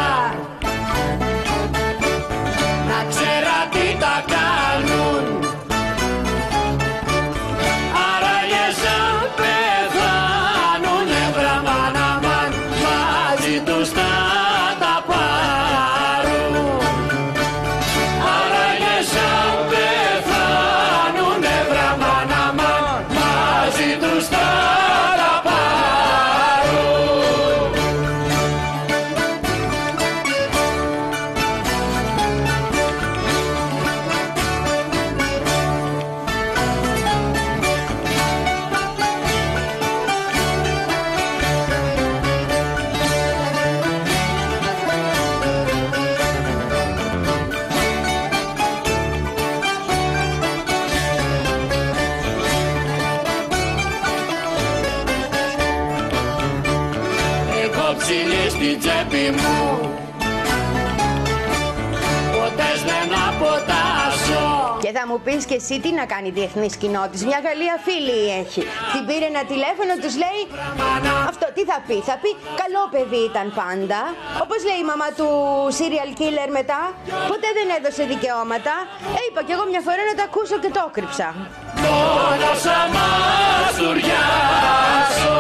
να ξέρα τι τα κάνουν. Άραγε σαν πεθάνουνε βραμάναμαν, μαζί τους θα τα πάρουν. Άραγε σαν πεθάνουνε βραμάναμαν, μαζί τους θα τα πάρουν. Ψηλή στην τσέπη μου, ποτέ δεν αποτάσω. Και θα μου πεις και εσύ τι να κάνει η διεθνής κοινότητα. Μια Γαλλία φίλη έχει. Την πήρε ένα τηλέφωνο, τους λέει αυτό. Τι θα πει, θα πει καλό παιδί ήταν πάντα. Όπως λέει η μαμά του serial killer μετά. Ποτέ δεν έδωσε δικαιώματα. Ε, είπα κι εγώ μια φορά να το ακούσω και το έκρυψα. Μόνο σαν μαστουριάσω.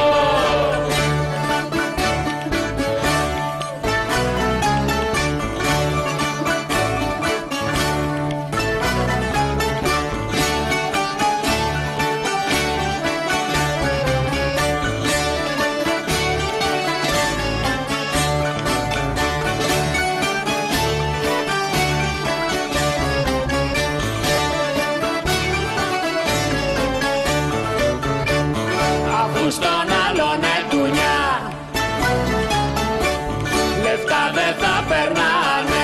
Στον άλλον ετουνιά λεφτά δεν θα περνάνε.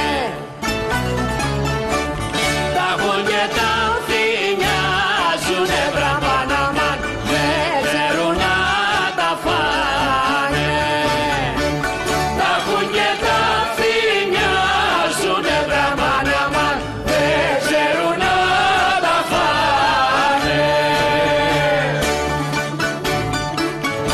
Τα έχουν και τα θυνιάζουνε βραμάναμαν, δεν ξέρουν να τα φάνε. Τα έχουν και τα θυνιάζουνε βραμάναμαν, δεν ξέρουν να τα φάνε.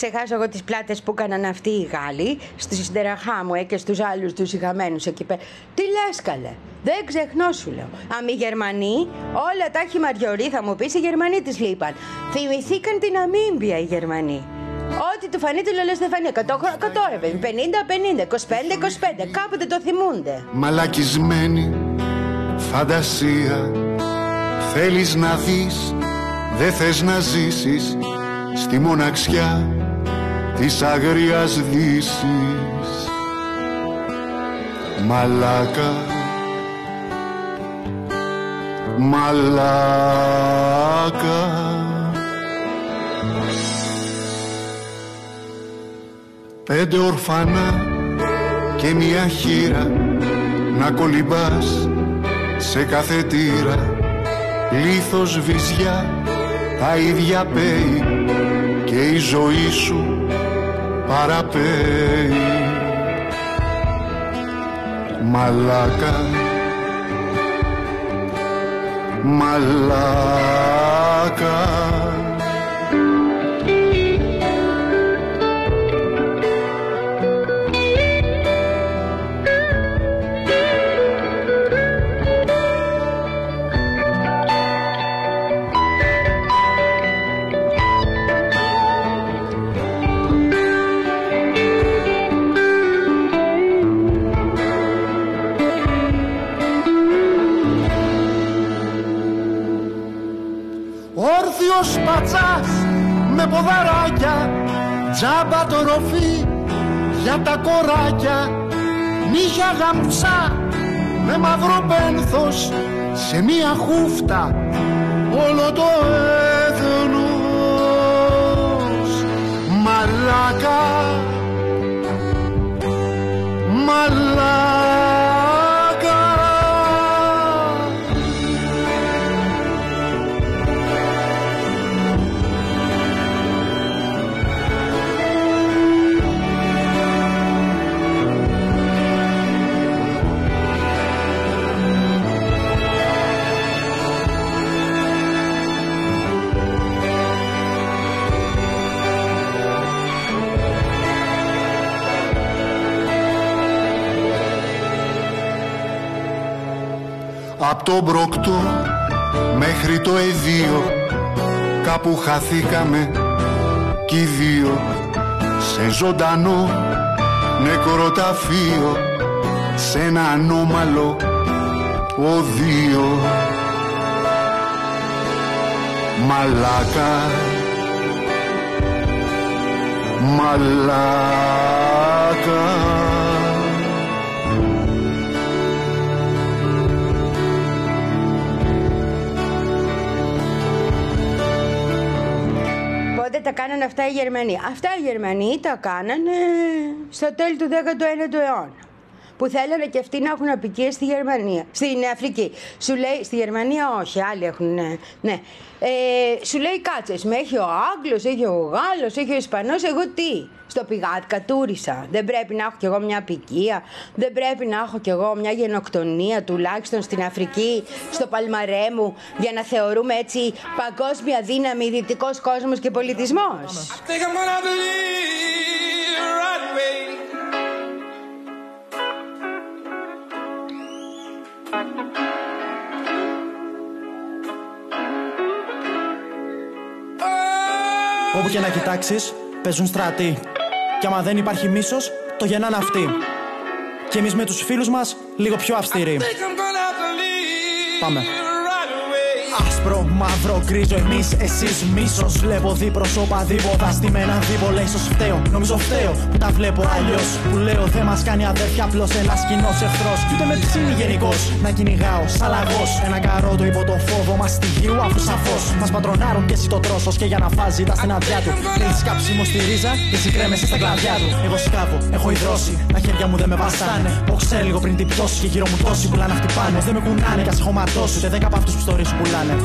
ξεχάσω εγώ τις πλάτες που έκαναν αυτοί οι Γάλλοι στη Συντεραχά μου ε, και στους άλλους τους ηγαμένους εκεί πέρα. Τι λες καλέ, δεν ξεχνώ σου λέω. Αμ οι Γερμανοί, όλα τα έχει Μαριωρή θα μου πεις, οι Γερμανοί τις λείπαν. Θυμηθήκαν την Αμίμπια οι Γερμανοί. Ό,τι του φανεί του λένε Στεφανία, εκατό ρε παιδί, πενήντα πενήντα, είκοσι πέντε είκοσι πέντε, κάποτε το θυμούνται. Μαλακισμένη φαντασία, θέλεις να δεις, δεν θες να ζήσεις στη μοναξιά της αγριάς δύσης. Μαλάκα, μαλάκα, πέντε ορφανά και μια χείρα να κολυμπάς σε κάθε τύρα. Λίθος βυζιά, τα ίδια πέει και η ζωή σου παραπέει. Μαλάκα, μαλάκα, όρθιος πατσάς με ποδαράκια, τζάμπα το ροφή για τα κοράκια, νύχια γαμψά με μαύρο πένθος σε μία χούφτα όλο το έθνος. Μαλάκα, μαλάκα, απ' το Μπροκτό μέχρι το Εδίο κάπου χαθήκαμε κι οι δύο σε ζωντανό νεκροταφείο, σε ένα ανώμαλο οδείο. Μαλάκα, μαλάκα, τα κάνανε αυτά οι Γερμανοί. Αυτά οι Γερμανοί τα κάνανε στο τέλος του δέκατου ένατου αιώνα. Που θέλανε και αυτοί να έχουν απικίες στη Γερμανία, στην Αφρική. Σου λέει, στη Γερμανία όχι, άλλοι έχουν, ναι. ναι. Ε, σου λέει κάτσες, με έχει ο Άγγλος, έχει ο Γάλλος, έχει ο Ισπανός, εγώ τι. Στο πηγάδι κατούρισα. Δεν πρέπει να έχω κι εγώ μια απικία, δεν πρέπει να έχω κι εγώ μια γενοκτονία τουλάχιστον στην Αφρική, στο παλμαρέ μου, για να θεωρούμε έτσι παγκόσμια δύναμη, δυτικός κόσμος και πολιτισμός. Όπου και να κοιτάξεις, παίζουν στρατοί. Κι άμα δεν υπάρχει μίσος, το γεννάνε αυτοί. Και εμείς με τους φίλους μας, λίγο πιο αυστηροί. Πάμε. Άσπρο, μαύρο, γκρίζο, εμείς, εσείς, μίσος. Βλέπω δίπροσώπα, δίποτα, στημένα δίπολα. Ίσως φταίω, νομίζω φταίω που τα βλέπω αλλιώς. Που λέω δεν μας κάνει αδέρφια, απλώς ένας κοινός εχθρός. Κι ούτε με ψήνει γενικώς να κυνηγάω σαν λαγός. Ένα καρότο υπό το φόβο μας στοιχείου, αφού σαφώς μας πατρονάρουν και εσύ το τρώσος. Και για να βάζει τα στην αδειά του. Θέλεις κάψιμο στη ρίζα και εσύ κρέμεσαι στα κλαδιά του. Εγώ σκάβω, έχω υδρώσει, τα χέρια μου δεν με βαστάνε. Πόξε λίγο πριν την πιώσει και γύρω μου τόσοι που λάνα χτυπάνε. Δεν με κουνάνε κι ας έχω ματώσει, ούτε δέκα από αυτούς που στο ρίσου πουλάνε.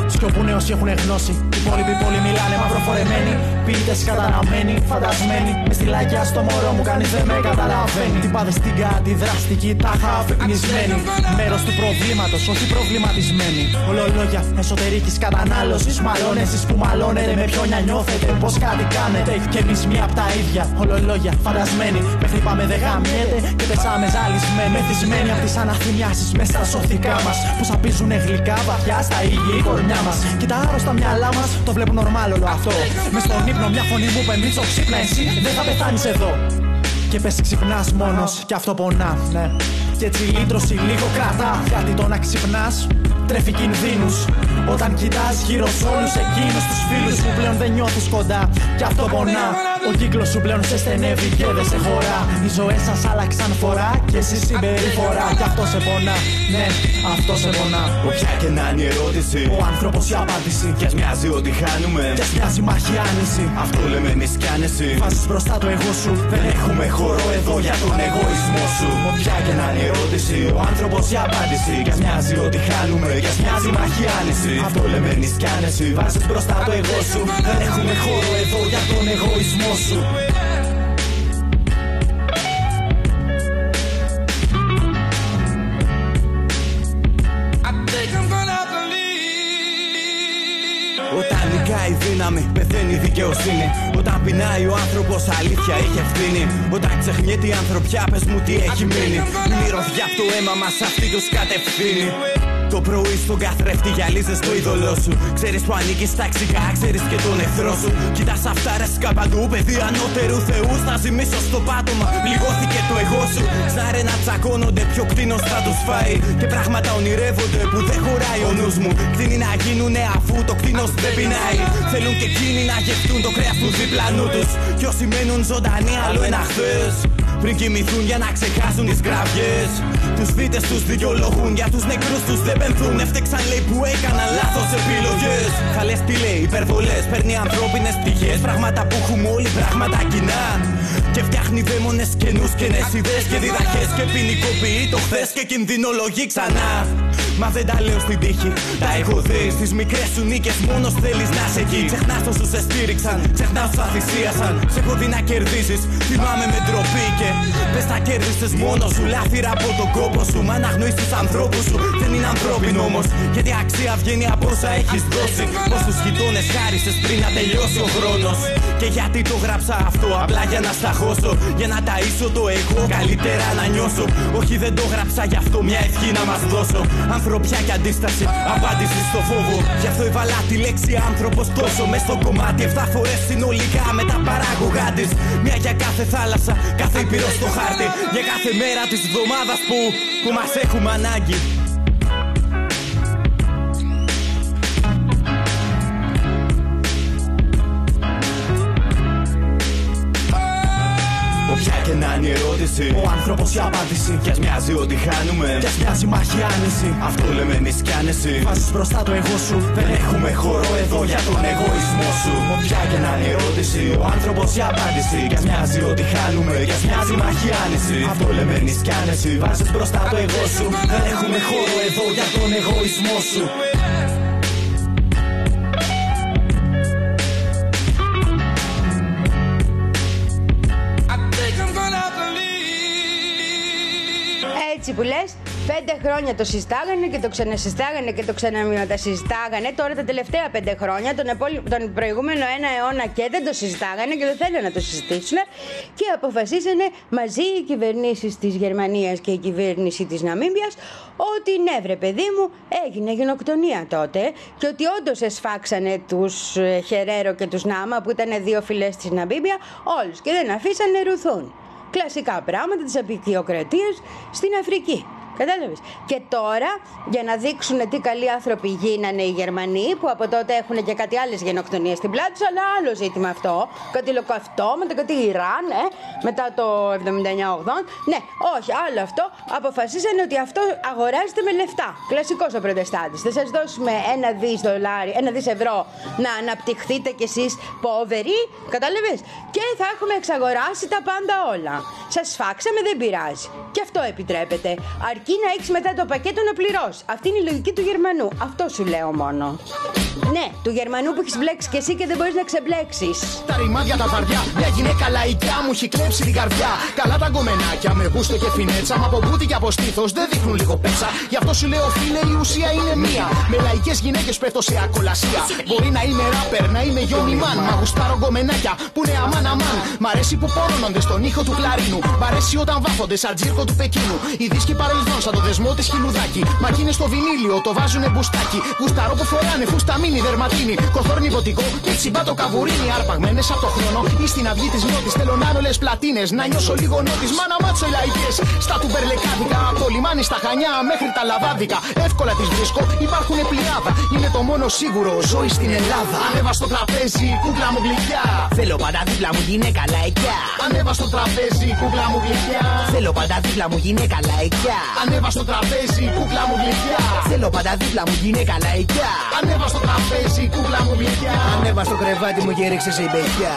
Σκιοπούνε όσοι έχουν γνώση. Οι υπόλοιποι πολλοί μιλάνε μαυροφορεμένοι. Ποιητές καταναμένοι, φαντασμένοι. Με στυλάκια στο μωρό μου κανείς δεν με καταλαβαίνει. Τι πάτε στην κάτι δραστική, τάχα αφυπνισμένη. Μέρος του προβλήματος, όχι προβληματισμένη. Ολολόγια εσωτερικής κατανάλωσης. Μάλλον εσείς που μαλώνετε με ποιόνια νιώθετε. Πως κάτι κάνετε κι εμείς μία απ' τα ίδια. Ολολόγια φαντασμένοι. Μέχρι πάμε δε γαμιέται και πεσάμε ζαλισμένοι. Μεθυσμένοι απ' τις αναθυμιάσεις μες στα σωθικά μας. Που σαπίζουνε γλυκά βαθιά στα ήγη η κορμιά μας. Και τα άρρωστα μυαλά μας το βλέπουν νορμάλ όλο αυτό. Μες στον ύπνο μια φωνή μου πεμίτσο ξύπνα εσύ δεν θα πεθάνεις εδώ. Και πες ξυπνάς μόνος κι αυτό πονά, ναι. Και έτσι λύτρωση λίγο κρατά. Γιατί το να ξυπνάς τρέφει κινδύνους. Όταν κοιτάς γύρω σ' όλους εκείνους τους φίλους που πλέον δεν νιώθεις κοντά. Κι αυτό πονά. Ο κύκλος σου πλέον σε στενεύει και δεν σε χωρά. Οι ζωές σας άλλαξαν φορά και εσύ συμπεριφορά. Κι αυτό σε πονά, ναι, αυτό σε πονά. Όποια και να είναι η ερώτηση, ο άνθρωπος η απάντηση. Κι ας μοιάζει ότι χάνουμε, κι ας μοιάζει μάχη άνηση. Αυτό λέμε εμείς κι αν εσύ βάζεις μπροστά το εγώ σου. Δεν έχουμε χώρο εδώ για τον εγωισμό σου. Όποια και να είναι η ερώτηση, ο άνθρωπος η απάντηση. Κι ας μοιάζει ότι χάνουμε, κι ας μοιάζει μάχη άνηση. Αυτό λέμε εμείς κι αν εσύ βάζεις μπροστά το εγώ σου. Δεν έχουμε χώρο εδώ για τον εγωισμό σου. Όταν νικάει η δύναμη, πεθαίνει η δικαιοσύνη. Όταν πεινάει ο άνθρωπος, αλήθεια έχει ευθύνη. Όταν ξεχνιέται η ανθρωπιά, πες μου τι έχει μείνει. Η μυρωδιά από το αίμα μας αυτή τους κατευθύνει. Το πρωί στον καθρέφτη γυαλίζεις το είδωλό σου. Ξέρεις που ανήκεις ταξικά, ξέρεις και τον εχθρό σου. Κοιτάς αυτά ρε σκαπαντού, παιδί ανώτερου θεού. Θα ζημίσω στο πάτωμα, πληγώθηκε το εγώ σου. Ξάρε να τσακώνονται, ποιο κτίνος θα τους φάει. Και πράγματα ονειρεύονται που δεν χωράει ο νους μου. Κτίνοι να γίνουνε αφού το κτίνος δεν πεινάει. Θέλουν και εκείνοι να γευτούν το κρέας του διπλανού τους. Κι όσοι μένουν ζωντανοί άλλο ένα χθες. Πριν κοιμηθούν για να ξεχάσουν τις γραβιές. Τους βίτες τους δικαιολογούν, για τους νεκρούς τους δεν πενθούν. Έφτεξαν λέει που έκαναν λάθος επιλογές. Χαλές τι λέει, υπερβολές, παίρνει ανθρώπινες πτυχές. Πράγματα που έχουμε όλοι, πράγματα κοινά. Και φτιάχνει δαίμονες καινούς, καινές ιδέες και διδαχές. Και ποινικοποιεί το χθες και κινδυνολογεί ξανά. Μα δεν τα λέω στην τύχη, τα έχω δει. Στις μικρές σου νίκες μόνος θέλεις να σε εκεί. Ξεχνάς όσους σε στήριξαν, ξεχνάς όσους αθυσίασαν. Σε έχω δει να κερδίσεις, θυμάμαι με ντροπή. Και πες τα κέρδισες μόνος σου, λάθηρα από τον κόπο σου. Μα να αγνοείς τους ανθρώπους σου, δεν είναι ανθρώπινο όμως. Γιατί αξία βγαίνει από όσα έχεις δώσει. Πόσους γειτόνες χάρισες πριν να τελειώσει ο χρόνος. Και γιατί το γράψα αυτό, απλά για να σταχώσω. Για να ταΐσω το εγώ, καλύτερα να νιώσω. Όχι δεν το γράψα γι' αυτό, μια ευχή να μας δώσω. Ανθρωπιά και αντίσταση, απάντηση στο φόβο. Γι' αυτό έβαλα τη λέξη άνθρωπος τόσο μες στο κομμάτι. Εφτά φορές συνολικά με τα παράγωγά της. Μια για κάθε θάλασσα, κάθε ήπειρο στο χάρτη. Για κάθε μέρα της εβδομάδας που, που μας έχουμε ανάγκη. Ποια και να είναι η ερώτηση, ο άνθρωπος η απάντηση. Κι ας μοιάζει ότι χάνουμε, κι ας μοιάζει μάχη άνηση. Αυτό λέμε εμείς κι αν εσύ βάζεις μπροστά το εγώ σου. Δεν έχουμε χώρο εδώ για τον εγωισμό σου. Ποια και να είναι η ερώτηση, ο άνθρωπος η απάντηση. Κι ας μοιάζει ότι χάνουμε, κι ας μοιάζει μάχη άνηση. Αυτό λέμε εμείς κι αν εσύ βάζεις μπροστά το εγώ σου. Δεν έχουμε χώρο εδώ για τον εγωισμό σου. Έτσι που λες, πέντε χρόνια το συζητάγανε και το ξανασυζητάγανε και το ξαναμετασυζητάγανε. Τώρα τα τελευταία πέντε χρόνια, τον, επόλυ... τον προηγούμενο ένα αιώνα και δεν το συζητάγανε και δεν θέλουν να το συζητήσουν. Και αποφασίσανε μαζί οι κυβερνήσεις της Γερμανίας και η κυβέρνηση της Ναμίμπιας ότι ναι, βρε παιδί μου, έγινε γενοκτονία τότε και ότι όντως εσφάξανε τους Χερέρο και τους Νάμα που ήταν δύο φυλές της Ναμίμπια, όλους και δεν αφήσανε ρουθούν. Κλασικά πράγματα της απεικιοκρατίας στην Αφρική. Κατάλαβες. Και τώρα, για να δείξουν τι καλοί άνθρωποι γίνανε οι Γερμανοί, που από τότε έχουν και κάτι άλλες γενοκτονίες στην πλάτη τους, αλλά άλλο ζήτημα αυτό. Κάτι λοκαυτώματα, κάτι Ιράν, ε, μετά το εβδομήντα εννιά ογδόντα. Ναι, όχι, άλλο αυτό. Αποφασίσανε ότι αυτό αγοράζεται με λεφτά. Κλασικός ο προτεστάτης. Θα σας δώσουμε ένα δις δολάρι, ένα δις ευρώ να αναπτυχθείτε κι εσείς πόβεροι, κατάλαβες. Και θα έχουμε εξαγοράσει τα πάντα όλα. Σας φάξαμε, δεν πειράζει. Και αυτό επιτρέπεται. Αρκεί αρκεί να έχεις μετά το πακέτο να πληρώσεις. Αυτή είναι η λογική του Γερμανού. Αυτό σου λέω μόνο. Ναι, του Γερμανού που έχεις μπλέξει κι εσύ και δεν μπορείς να ξεμπλέξεις. Τα ρημάδια τα βαριά, μια γυναίκα λαϊκιά μου έχει κλέψει την καρδιά. Καλά τα γκομενάκια με γούστο και φινέτσα. Μα από μπούτι και από στήθος δεν δείχνουν λίγο πέτσα. Γι' αυτό σου λέω φίλε η ουσία είναι μία. Με λαϊκές γυναίκες πέφτω σε ακολασία. Μπορεί να είμαι ράπερ, να είμαι Γιόνι Μαν. Μα γουστάρω γκομενάκια που είναι αμάν αμάν. Μ' αρέσει που πόρωνονται στον ήχο του κλαρίνου. Μ' αρέσει όταν βάφονται σαν τζίρκο του Πεκίνου. Οι δίσκοι παρελθόν σαν το δεσμό της χιλουδάκι. Μα κι είναι στο βινίλιο, το βάζουνε μπουστάκι. Γουστάρω που φοράνε φουσταμίνι δερματίνι. Κοθόρνη βοτικό και τσιμπάτο καβουρίνι. Αρπαγμένες από το χρόνο ή στην αυγή της νότης. Θέλω να είναι όλες πλατίνες, να νιώσω λίγο νότης. Μα να μάτσω οι λαϊκές στα τουμπερλεκάδικα. Από λιμάνι στα Χανιά μέχρι τα Λαβάδικα. Εύκολα τις βρίσκω, υπάρχουνε πλειάδα. Είναι το μόνο σίγουρο, ζωή στην Ελλάδα. Ανέβα στο τραπέζι, κούκλα μου γλυκιά. Θέλω πάντα δίπλα μου γυναίκα λαϊκιά. Ανέβα στο τραπέζι, κούκλα μου γλυκιά. Θέλω πάντα δίπλα μου γυναίκα λαϊκιά. Ανέβα στο τραπέζι, κούκλα μου γλυκιά. Θέλω πάντα δίπλα μου γυναίκα λαϊκιά. Ανέβα στο τραπέζι, κούκλα μου γλυκιά. Ανέβα στο κρεβάτι μου και ρίξε σε μπεκιά.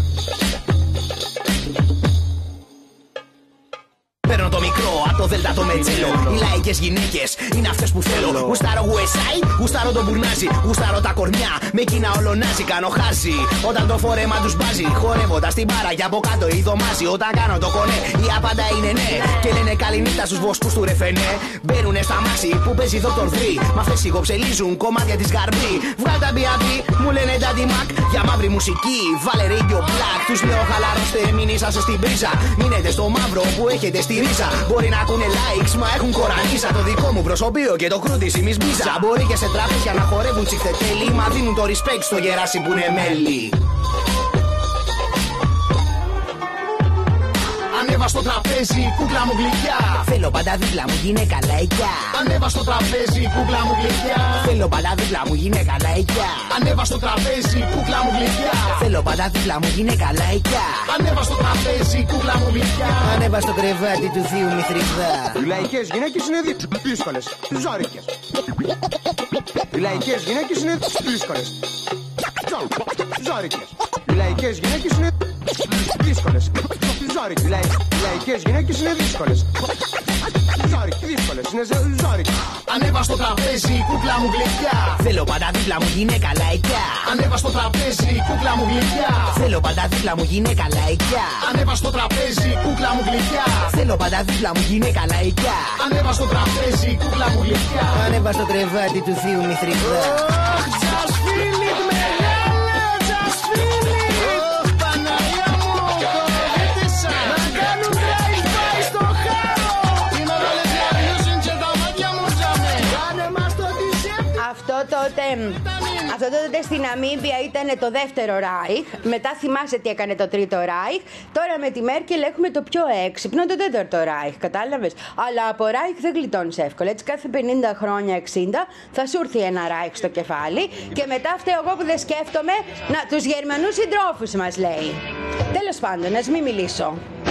Παίρνω το μικρό από το δέλτα το μετσέλο. Οι λαϊκές γυναίκες είναι αυτές που θέλω. Γουστάρω γουεσάι, γουστάρω το μπουρνάζι. Γουστάρω τα κορμιά, με εκείνα ολονάζει. Κάνω χάρση όταν το φορέμα τους μπάζει. Χορεύοντας στην μπάρα και από κάτω η δωμάζει. Όταν κάνω το κονέ, η απάντα είναι ναι. Και λένε καληνύχτα στους βοσκούς του ρεφενέ. Μπαίνουνε στα μάξι που παίζει Δόκτορ Dre. Μα αυτές σιγοψελίζουν κομμάτια της γαρμπή. Βγάλ' τα μπι έι πι, μου λένε Daddy Mac. Για μαύρη μουσική, βάλε Radio Black. Τους λέω χαλαρώστε, μην είσαστε στην πρίζα. Μείνετε στο μαύρο που έχετε στη ρίζα. Μπορεί να ακούνε likes, μα έχουν κορανίζα. Το δικό μου προσωπείο και το κρούτι σημείς μπίζα. Μπορεί και σε τραπέζια να χορεύουν τσιχτετέλη. Μα δίνουν το respect στο γεράσι που είναι μέλι. Ανέβα στο τραπέζι, κούκλα μου γλυκιά. Θέλω πάντα δίπλα μου γυναίκα λαϊκιά. Ανέβα στο τραπέζι, κούκλα μου γλυκιά. Θέλω πάντα δίπλα μου γυναίκα λαϊκιά. Ανέβα στο τραπέζι, κούκλα μου γλυκιά. Θέλω πάντα δίπλα μου γυναίκα λαϊκιά. Ανέβα στο τραπέζι, κούκλα μου γλυκιά. Ανέβα στο κρεβάτι του θείου μυθριδά. Οι λαϊκές γυναίκες είναι δύσκολες, ζώρικες. Οι λαϊκές γυναίκες είναι δύσκολες, ζώρικες. Οι λαϊκές γυναίκες είναι δύσκολες. Οι λαϊκές γυναίκες είναι δύσκολες. Δύσκολες, είναι ζώρικες. Ανέβα στο τραπέζι, κούκλα μου γλυκιά. Θέλω πάντα δίπλα μου γυναίκα λαϊκιά. Ανέβα στο τραπέζι, κούκλα μου γλυκιά. Θέλω πάντα δίπλα μου γυναίκα λαϊκιά. Ανέβα στο τραπέζι, κούκλα μου γλυκιά. Θέλω πάντα δίπλα μου γυναίκα λαϊκιά. Ανέβα στο τραπέζι, κούκλα μου γλυκιά. Ανέβα στο κρεβάτι του θείου μυθριδά. Just feel it, μεγάλε, just feel it. Παναγιά μου, κορέτησα. Να κάνουν drive-by στο χάρο. Είναι όλες οι αριούσουν και τα μάτια μου ζάμε. Κάνε μας το τισέπ. Αυτό τότε, αυτό τότε στην Ναμίμπια ήταν το δεύτερο Ράιχ. Μετά θυμάσαι τι έκανε το τρίτο Ράιχ. Τώρα με τη Μέρκελ έχουμε το πιο έξυπνο, το τέταρτο Ράιχ. Κατάλαβες. Αλλά από Ράιχ δεν γλιτώνεις εύκολα. Έτσι κάθε πενήντα χρόνια, εξήντα θα σου έρθει ένα Ράιχ στο κεφάλι. Και μετά φταίω εγώ που δεν σκέφτομαι. Να, τους Γερμανούς συντρόφους μας λέει. Τέλος πάντων, ας μην μιλήσω.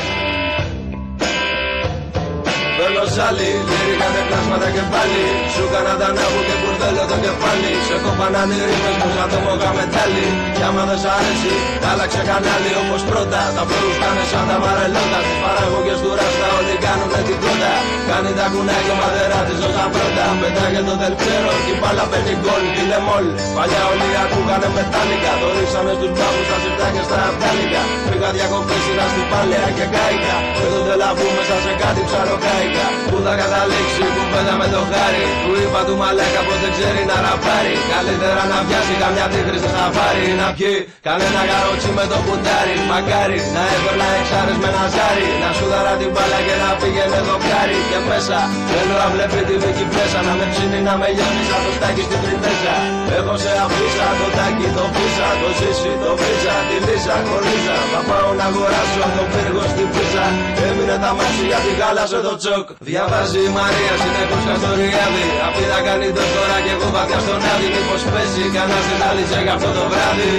Θέλω ζάλι, λύρικα με πλάσματα και πάλι. Σου κάνα τα νεύου και κουρδέλω το κεφάλι. Σε κοπανάνε ρήμες μου σαν το μόγα μετάλλι. Κι άμα δεν σ' αρέσει, άλλαξε κανάλι. Όπως πρώτα, τα πρώτους κάνε σαν τα βαρελότα. Τις παραγωγές του ράστα όλοι κάνουνε την κότα. Κάνει τα κουνάκια μαδερά της ζώσα πρώτα. Πετάγε το τελψέρο, κι μπάλα παίρνει γκολ. Τι λεμόλ, παλιά όλοι ακούγανε μετάλλικα. Το ρίξανε στους μπάμπους, στα σιρτά και στα απτάλικα. Πήγα διακοπές σειρά στην Παλαιά και κάηκα. Εδώ δεν λαβού μέσα σε κάτι ψαροκάικα. Πού θα καταλήξει η κουβέντα με το χάρι. Του είπα του μαλάκα πως δεν ξέρει να ραπάρει. Καλύτερα να πιάσει καμιά τίγρη σε σαφάρι. Να πιει κανένα καρότσι με το κουντάρι. Μακάρι να έπαιρνα εξάρες με ένα ζάρι. Να σου δαρά την μπάλα και να πήγαινε δοκάρι. Και μέσα θέλω να βλέπει τη δίκη πλέσα. Να με ψήνει να με λιώνει σαν το στάκι στην πριντέσα. Έχω σε αφήσα το τάκι, το πίσα. Το ζήσει, το βρίζα, τη λύσα, κορίζα. Θα πάω να αγοράσω από το πύργο στην πίσα. Έμεινε τα μάξι γιατί χάλασε το τσοκ. Διαβάζει η Μαρία συνεχώς καστοριάδι. Αυτή θα κάνει το τώρα και εγώ βαθιά στον άδει. Μήπως πέσει κανένας την άλυσε για αυτό το βράδυ.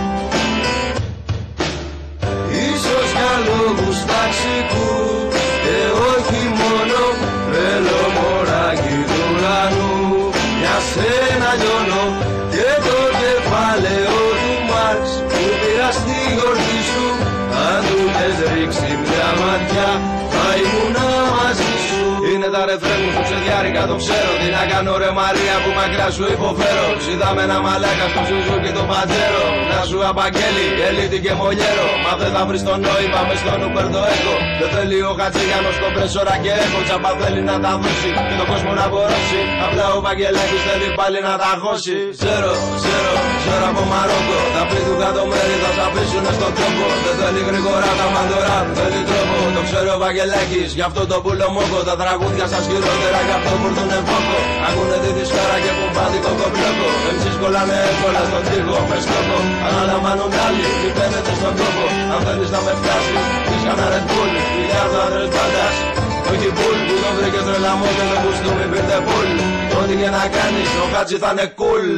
Ίσως για λόγους ταξικούς και όχι μόνο. Θέλω μωράκι του ουρανού. Για σένα λιώνω και το κεφάλαιο του Μάρξ που πήρα στη γορτή σου. Αν του έχεις ρίξει μια ματιά θα ήμουνα μαζί σου. Είναι τα ρεφρέν μου σου ξεδιάρικα το ξέρω. Τι να κάνω ρε Μαρία που μακριά σου υποφέρω. Είδαμε ένα μαλάκα στο Σουζούκι το Πατζέρο. Να σου απαγγέλει, ελίτη και μολιέρο. Μα δεν θα βρεις το νόημα μες στον Uber το έχω. Δεν θέλει ο Χατζηγιάνος κομπρεσόρα και έχω. Τσαπα θέλει να τα δώσει και τον κόσμο να μπορώσει. Απλά ο Βαγγελάκης θέλει πάλι να τα χώσει. Ξέρω, ξέρω, ξέρω από Μαρόκο. Τα πλή του κάτω μέρη θα σ' αφήσουνε στον τόπο. Δεν θέλει γρήγορα τα μαντορά, θέλει τρόπο. Το ξέρω ο Βαγγελάκης, γι' αυτό το πουλομόκο. Τα τραγούδια σας χειρότερα, γι' αυτό βουρδουνε φόκο. Ακούνε τη δυσκάρα και κουμπάδι κοκομπλόκο. Εμείς κολλάνε εύκολα στον τοίχο με στόχο. Αναλαμβάνουν άλλοι, μη παίρνετε στον τόπο. Αν θέλεις να με φτάσεις, πεις κανένα Red Bull. Χιλιάδο άντρες μπάντας, όχι πουλ. Που τον βρήκες τρελαμό και δεν κουστούμι πήρτε πουλ. Ό,τι και να κάνεις, ο Χάτζη θα είναι cool.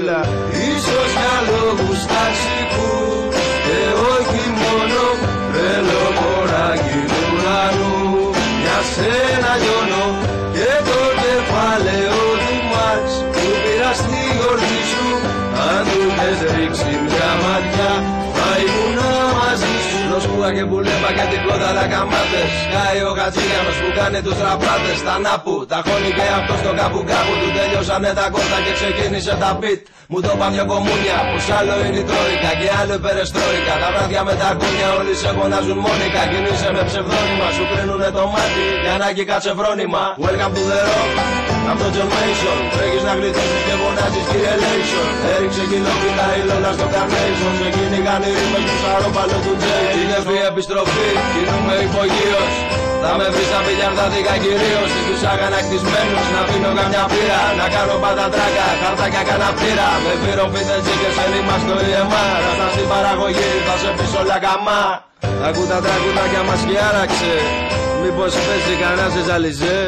Ίσως για λόγους ταξικούς και όχι μόνο θέλω μωράκι του ουρανού. Για σένα λιώνω και το κεφάλαιο του Μάρξ που πήρα στη γορτή σου. Αν του είχες ρίξει μια ματιά θα ήμουνα μαζί σου. Ροσπούγα και πουλέμπα και την κόδαρα καμάτες. Σκάει ο Χατζηγιάνος που κάνει τους ραπάτες. Τα νάπου, τα χώνει και αυτό στο κάπου κάπου. Του τέλειωσανε τα κόρτα και ξεκίνησε τα beat. Μου το είπαν δυο κομμούνια, πως άλλο είναι η τρόικα και άλλο η περεστρόικα. Τα βράδια με τα κούνια όλοι σε φωνάζουν μόνικα. Κινείσαι με ψευδόνυμα, σου κρίνουνε το μάτι για να έχει κάτσε φρόνημα. Welcome to the rock, αυτό John Mason. Τρέχεις να γλιτώσεις και φωνάζεις κύριε Λέισον. Έριξε κιλόπιτα ήλωνα στο Carnation. Σε κυνηγάνε οι ρήμες του σαρόπαλο του Τζέι. Είναι φύ επιστροφή, κινούμε υπογείως. Θα με βρεις στα πιλιαρδάτικα κυρίως. Στις τους αγανακτισμένους να πίνω καμιά πύρα. Να κάνω πάντα τράκα, χαρτάκια κανένα πτήρα. Με πυροφύτες και σε ρήμα στο ι εμ αρ. Άστα στην παραγωγή θα σε πεις όλα καμά. Ακού τα τραγουδάκια μας και άραξε. Μήπως παίζει κανένας ζεζαλιζέ.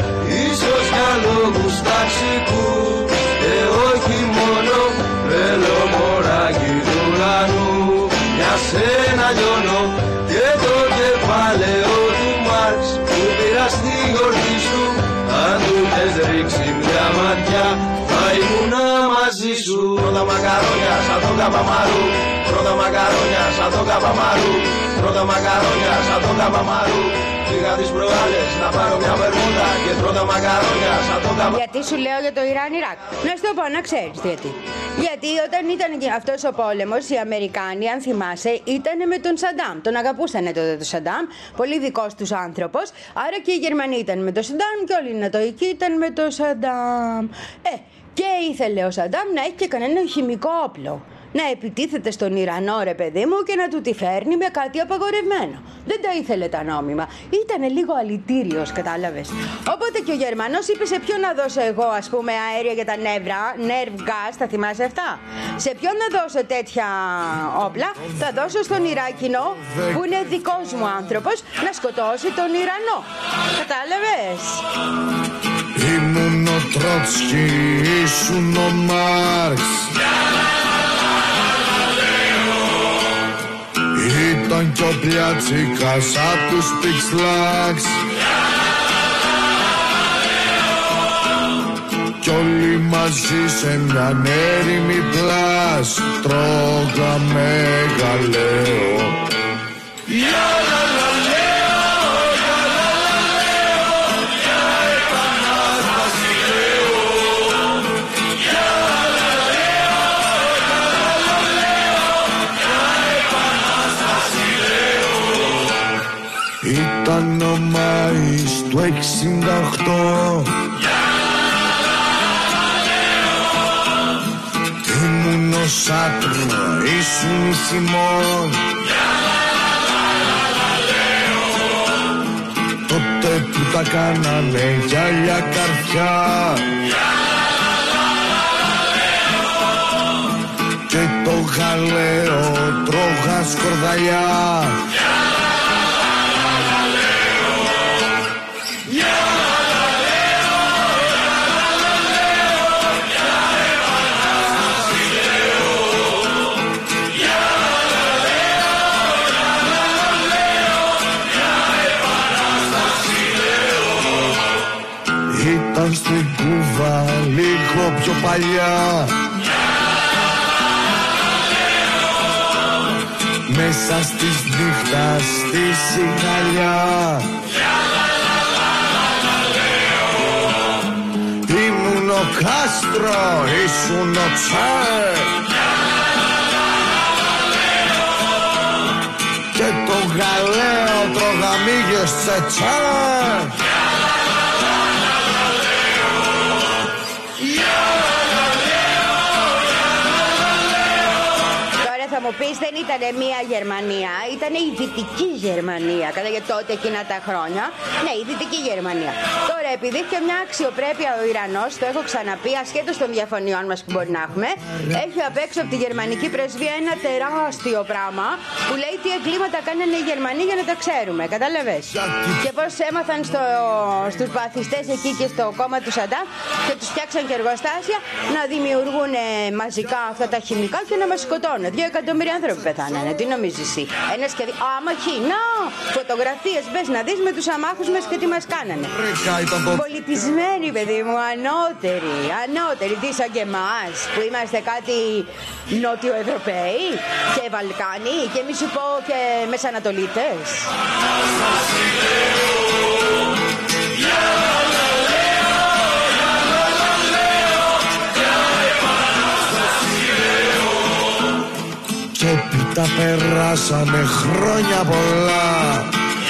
Ίσως για λόγους ταξικούς και όχι μόνο θέλω μωράκι του ουρανού. Για σένα λιώνω και το κεφάλαιο του Μάρξ που πήρα στη γορτή σου. Αν του είχες ρίξει μια ματιά θα ήμουνα μαζί σου. Πρώτα μακαρόνια σαν τον Καπαμαρού. Πρώτα μακαρόνια σαν τον Καπαμαρού. Πρώτα μακαρόνια σαν τον Καπαμαρού. Πήγα τις προάλλες να πάρω μια βερμούδα και πρώτα μακαρόνια σαν τον Καπαμαρού. Γιατί σου λέω για το Ιράν-Ιράκ. Να σου το πω, να ξέρεις γιατί. Γιατί όταν ήταν αυτός ο πόλεμος, οι Αμερικάνοι, αν θυμάσαι, ήταν με τον Σαντάμ. Τον αγαπούσαν τότε τον Σαντάμ, πολύ δικός τους άνθρωπος. Άρα και οι Γερμανοί ήταν με τον Σαντάμ και όλοι οι Νατοικοί ήταν με τον Σαντάμ. Ε, και ήθελε ο Σαντάμ να έχει και κανένα χημικό όπλο. Να επιτίθεται στον Ιρανό, ρε παιδί μου, και να του τη φέρνει με κάτι απαγορευμένο. Δεν τα ήθελε τα νόμιμα. Ήτανε λίγο αλητήριος, κατάλαβες. Οπότε και ο Γερμανός είπε σε ποιον να δώσω εγώ, ας πούμε, αέρια για τα νεύρα, nerve gas, θα θυμάσαι αυτά. Σε ποιον να δώσω τέτοια όπλα, θα δώσω στον Ιράκινο, που είναι δικός μου άνθρωπος, να σκοτώσει τον Ιρανό. Κατάλαβες. Ήμουν ο Τρότσκι, ήσουν ο Μάρξ. Ήταν κι ο Πλιάτσικας απ' τους Πιξλάξ. Κι όλοι μαζί σε μια έρημη πλάς τρώγαμε γαλαίο. Ήταν ο Μάης του εξήντα οκτώ. Ήμουν ο Σάτρο, ήσουν η Σιμών. Τότε που τα κάνανε γυάλια καρφιά και το γαλαίο τρώγα σκορδαλιά. Ήταν στην Κούβα λίγο πιο παλιά. Μέσα στις νύχτας στη σιγαλιά. Κάστρο ήσουν ο Τσέ και το Γαλαίο τρογαμίγες τσετσέ. Θα μου πεις, δεν ήταν μία Γερμανία, ήταν η Δυτική Γερμανία. Κατά για τότε εκείνα τα χρόνια. Ναι, η Δυτική Γερμανία. Τώρα, επειδή είχε μια αξιοπρέπεια ο Ιρανός, το έχω ξαναπεί, ασχέτως των διαφωνιών μας που μπορεί να έχουμε, έχει απ' έξω από τη γερμανική πρεσβεία ένα τεράστιο πράγμα που λέει τι εγκλήματα κάνανε οι Γερμανοί για να τα ξέρουμε. Κατάλαβες? Και πώς έμαθαν στο, στους παθιστές εκεί και στο κόμμα του Σαντάμ και τους φτιάξαν και εργοστάσια να δημιουργούν μαζικά αυτά τα χημικά και να μας σκοτώνουν. Δύο εκατομμύρια άνθρωποι πεθάνανε. Τι νομίζεις εσύ? Ένας και δι... Άμαχοι, να! Φωτογραφίες, μπες να δεις με τους αμάχους μας και τι μας κάνανε. Πολιτισμένοι, παιδί μου, ανώτεροι. Ανώτεροι, τι σαν και εμάς που είμαστε κάτι νότιο-ευρωπαίοι και Βαλκάνοι και μη σου πω και Μεσανατολίτες. Και έπειτα περάσανε χρόνια πολλά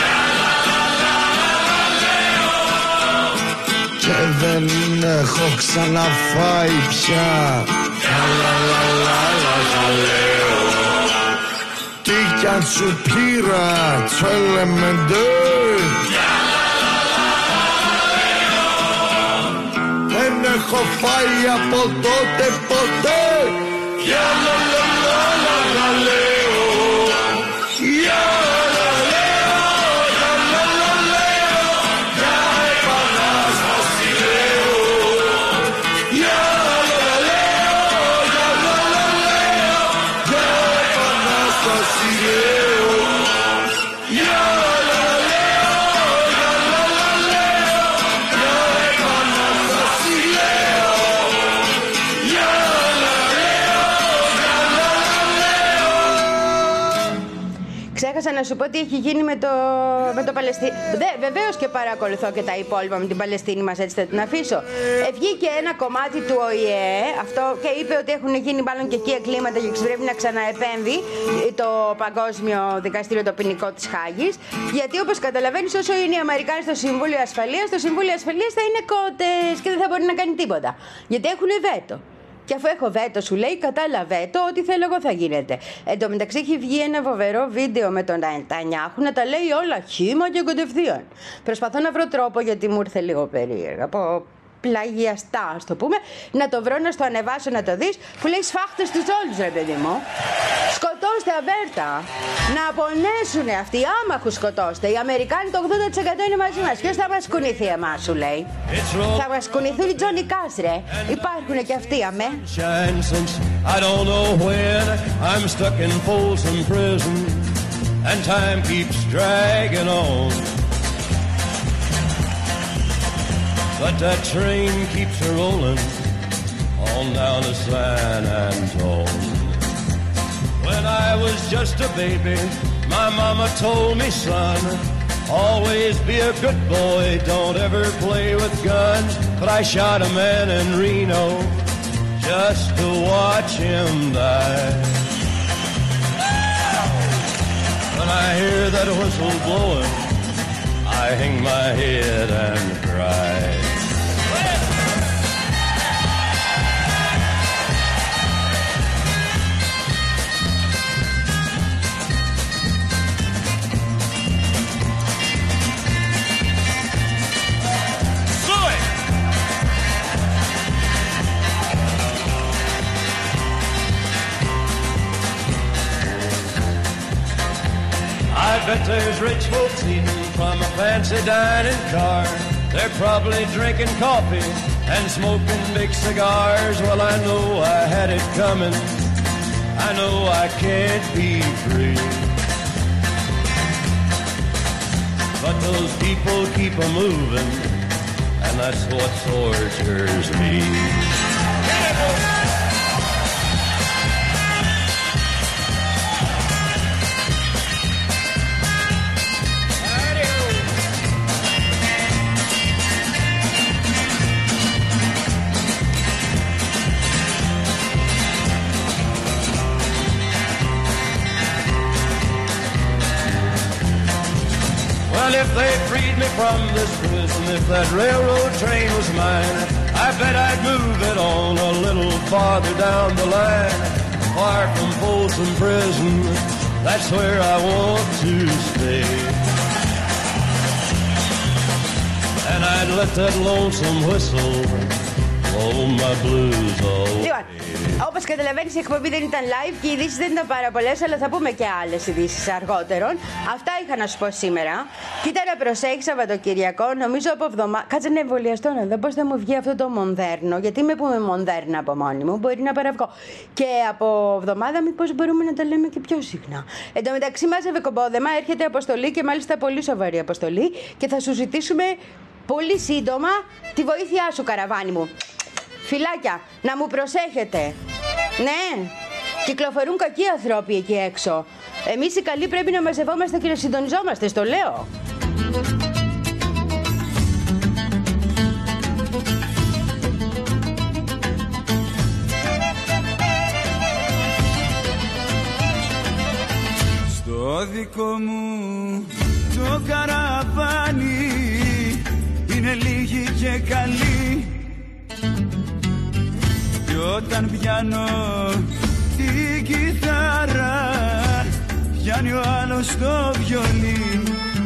και δεν έχω ξαναφάει πια. Τι κι αν σου πήρα τσέλεμεντε, δεν έχω φάει από τότε ποτέ. Ξέχασα να σου πω τι έχει γίνει με το, με το Παλαιστίνη. Δε, βεβαίως και παρακολουθώ και τα υπόλοιπα με την Παλαιστίνη μας, έτσι θα την αφήσω. Ε, βγήκε ένα κομμάτι του Ο Η Ε αυτό, και είπε ότι έχουν γίνει μάλλον και εκεί εγκλήματα και πρέπει να ξαναεπέμβει το Παγκόσμιο Δικαστήριο, το ποινικό της Χάγης. Γιατί όπως καταλαβαίνεις, όσο είναι οι Αμερικάνοι στο Συμβούλιο Ασφαλείας, το Συμβούλιο Ασφαλείας θα είναι κότες και δεν θα μπορεί να κάνει τίποτα. Γιατί έχουν βέτο. Και αφού έχω βέτο, σου λέει, κατάλαβε το, ό,τι θέλω εγώ θα γίνεται. Εν τω μεταξύ έχει βγει ένα φοβερό βίντεο με τον Νετανιάχου να τα λέει όλα χύμα και κατευθείαν. Προσπαθώ να βρω τρόπο, γιατί μου ήρθε λίγο περίεργα. Από πλαγιαστά, ας το πούμε, να το βρω, να στο ανεβάσω, να το δεις, που λέει σφάχτες τους όλους, ρε παιδί μου. Σκοτώστε αβέρτα. Να πονέσουνε αυτοί, άμαχους σκοτώστε. Οι Αμερικάνοι το ογδόντα τοις εκατό είναι μαζί μας. Ποιος θα μας κουνηθεί εμάς, σου λέει? Θα μας κουνηθούν οι Τζόνι Κάς, ρε. Υπάρχουνε και αυτοί, αμέ. I don't know when I'm stuck in Folsom Prison and time keeps dragging on. But that train keeps a rolling on down to San Antone. When I was just a baby, my mama told me, son, always be a good boy, don't ever play with guns. But I shot a man in Reno just to watch him die. When I hear that whistle blowing, I hang my head and cry. I bet there's rich folks eating from a fancy dining car. They're probably drinking coffee and smoking big cigars. Well, I know I had it coming. I know I can't be free. But those people keep a moving, and that's what tortures me. from this prison. If that railroad train was mine, I bet I'd move it on a little farther down the line. Far from Folsom Prison, that's where I want to stay. And I'd let that lonesome whistle blow my blues away. Όπως καταλαβαίνεις, η εκπομπή δεν ήταν live και οι ειδήσεις δεν ήταν πάρα πολλές, αλλά θα πούμε και άλλες ειδήσεις αργότερον. Αυτά είχα να σου πω σήμερα. Κοίτα να προσέχεις Σαββατοκυριακό, νομίζω από εβδομάδα. Κάτσε να εμβολιαστώ να δω πώς θα μου βγει αυτό το μονδέρνο. Γιατί με πούμε μονδέρνα από μόνη μου, μπορεί να παραβγώ. Και από εβδομάδα, μήπως μπορούμε να τα λέμε και πιο συχνά. Εν τω μεταξύ, μάζευε κομπόδεμα, έρχεται αποστολή και μάλιστα πολύ σοβαρή αποστολή. Και θα σου ζητήσουμε πολύ σύντομα τη βοήθειά σου, καραβάνι μου. Φιλάκια, να μου προσέχετε. Ναι, κυκλοφορούν κακοί ανθρώποι εκεί έξω. Εμείς οι καλοί πρέπει να μαζευόμαστε και να συντονιζόμαστε, στο λέω. Στο δικό μου το καραβάνι είναι λίγοι και καλοί. Κι όταν πιάνω την κιθάρα, πιάνει ο άλλος το βιολί.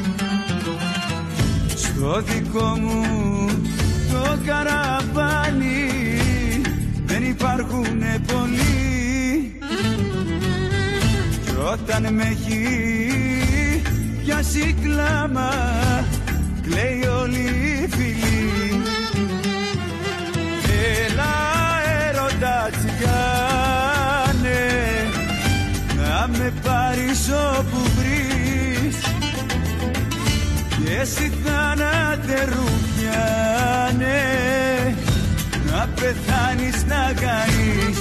Στο δικό μου το καραβάνι δεν υπάρχουνε πολλοί. Κι όταν με έχει πιάσει κλάμα, κλαίει όλη η φυλή. Έλα έρωτα τσιγάνε, να με πάρεις όπου βρεις, και εσύ θάνατε ρουφιάνε, να πεθάνεις να καείς.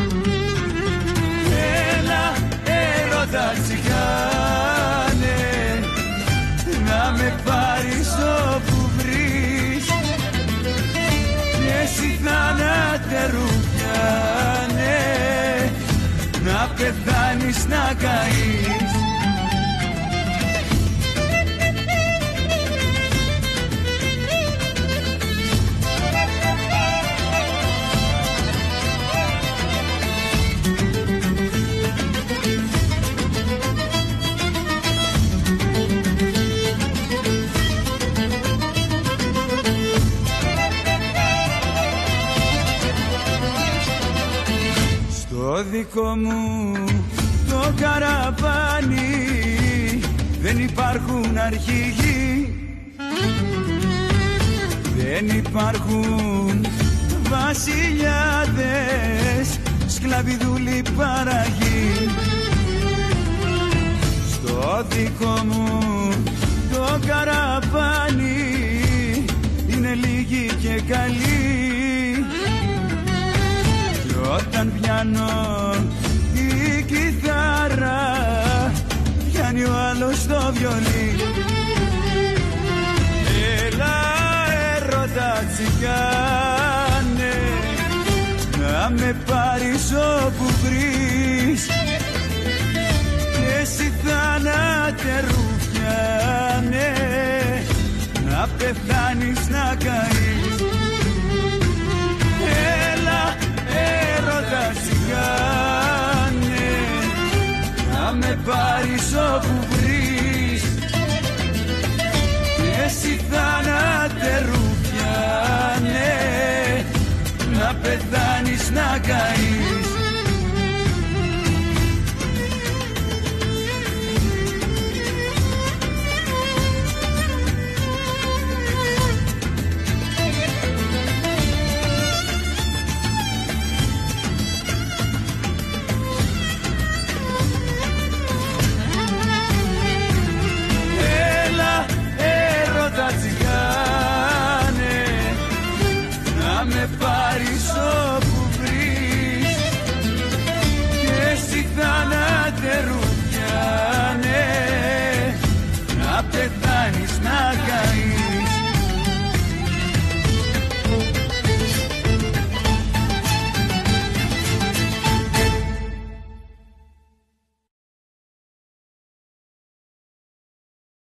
Έλα έρωτα τσιγάνε, να με πάρεις όπου βρεις, και εσύ θάνατε ρουφιάνε, να πεθάνεις να καείς. Το δικό μου το καραβάνι δεν υπάρχουν αρχηγοί, δεν υπάρχουν βασιλιάδες, σκλαβιδούλοι παραγοί. Στο δικό μου το καραβάνι είναι λίγοι και καλοί. Όταν πιάνω την κιθάρα, πιάνει ο άλλος το βιολί. Έλα έρωτα τσιγάνε, να με πάρεις όπου βρεις, και εσύ θάνατε ρουφιάνε, να πεθάνεις να καείς. Έλα έρωτα τσιγάνε, να με πάρεις όπου βρεις, και εσύ θάνατε ρουφιάνε, να πεθάνεις να καείς.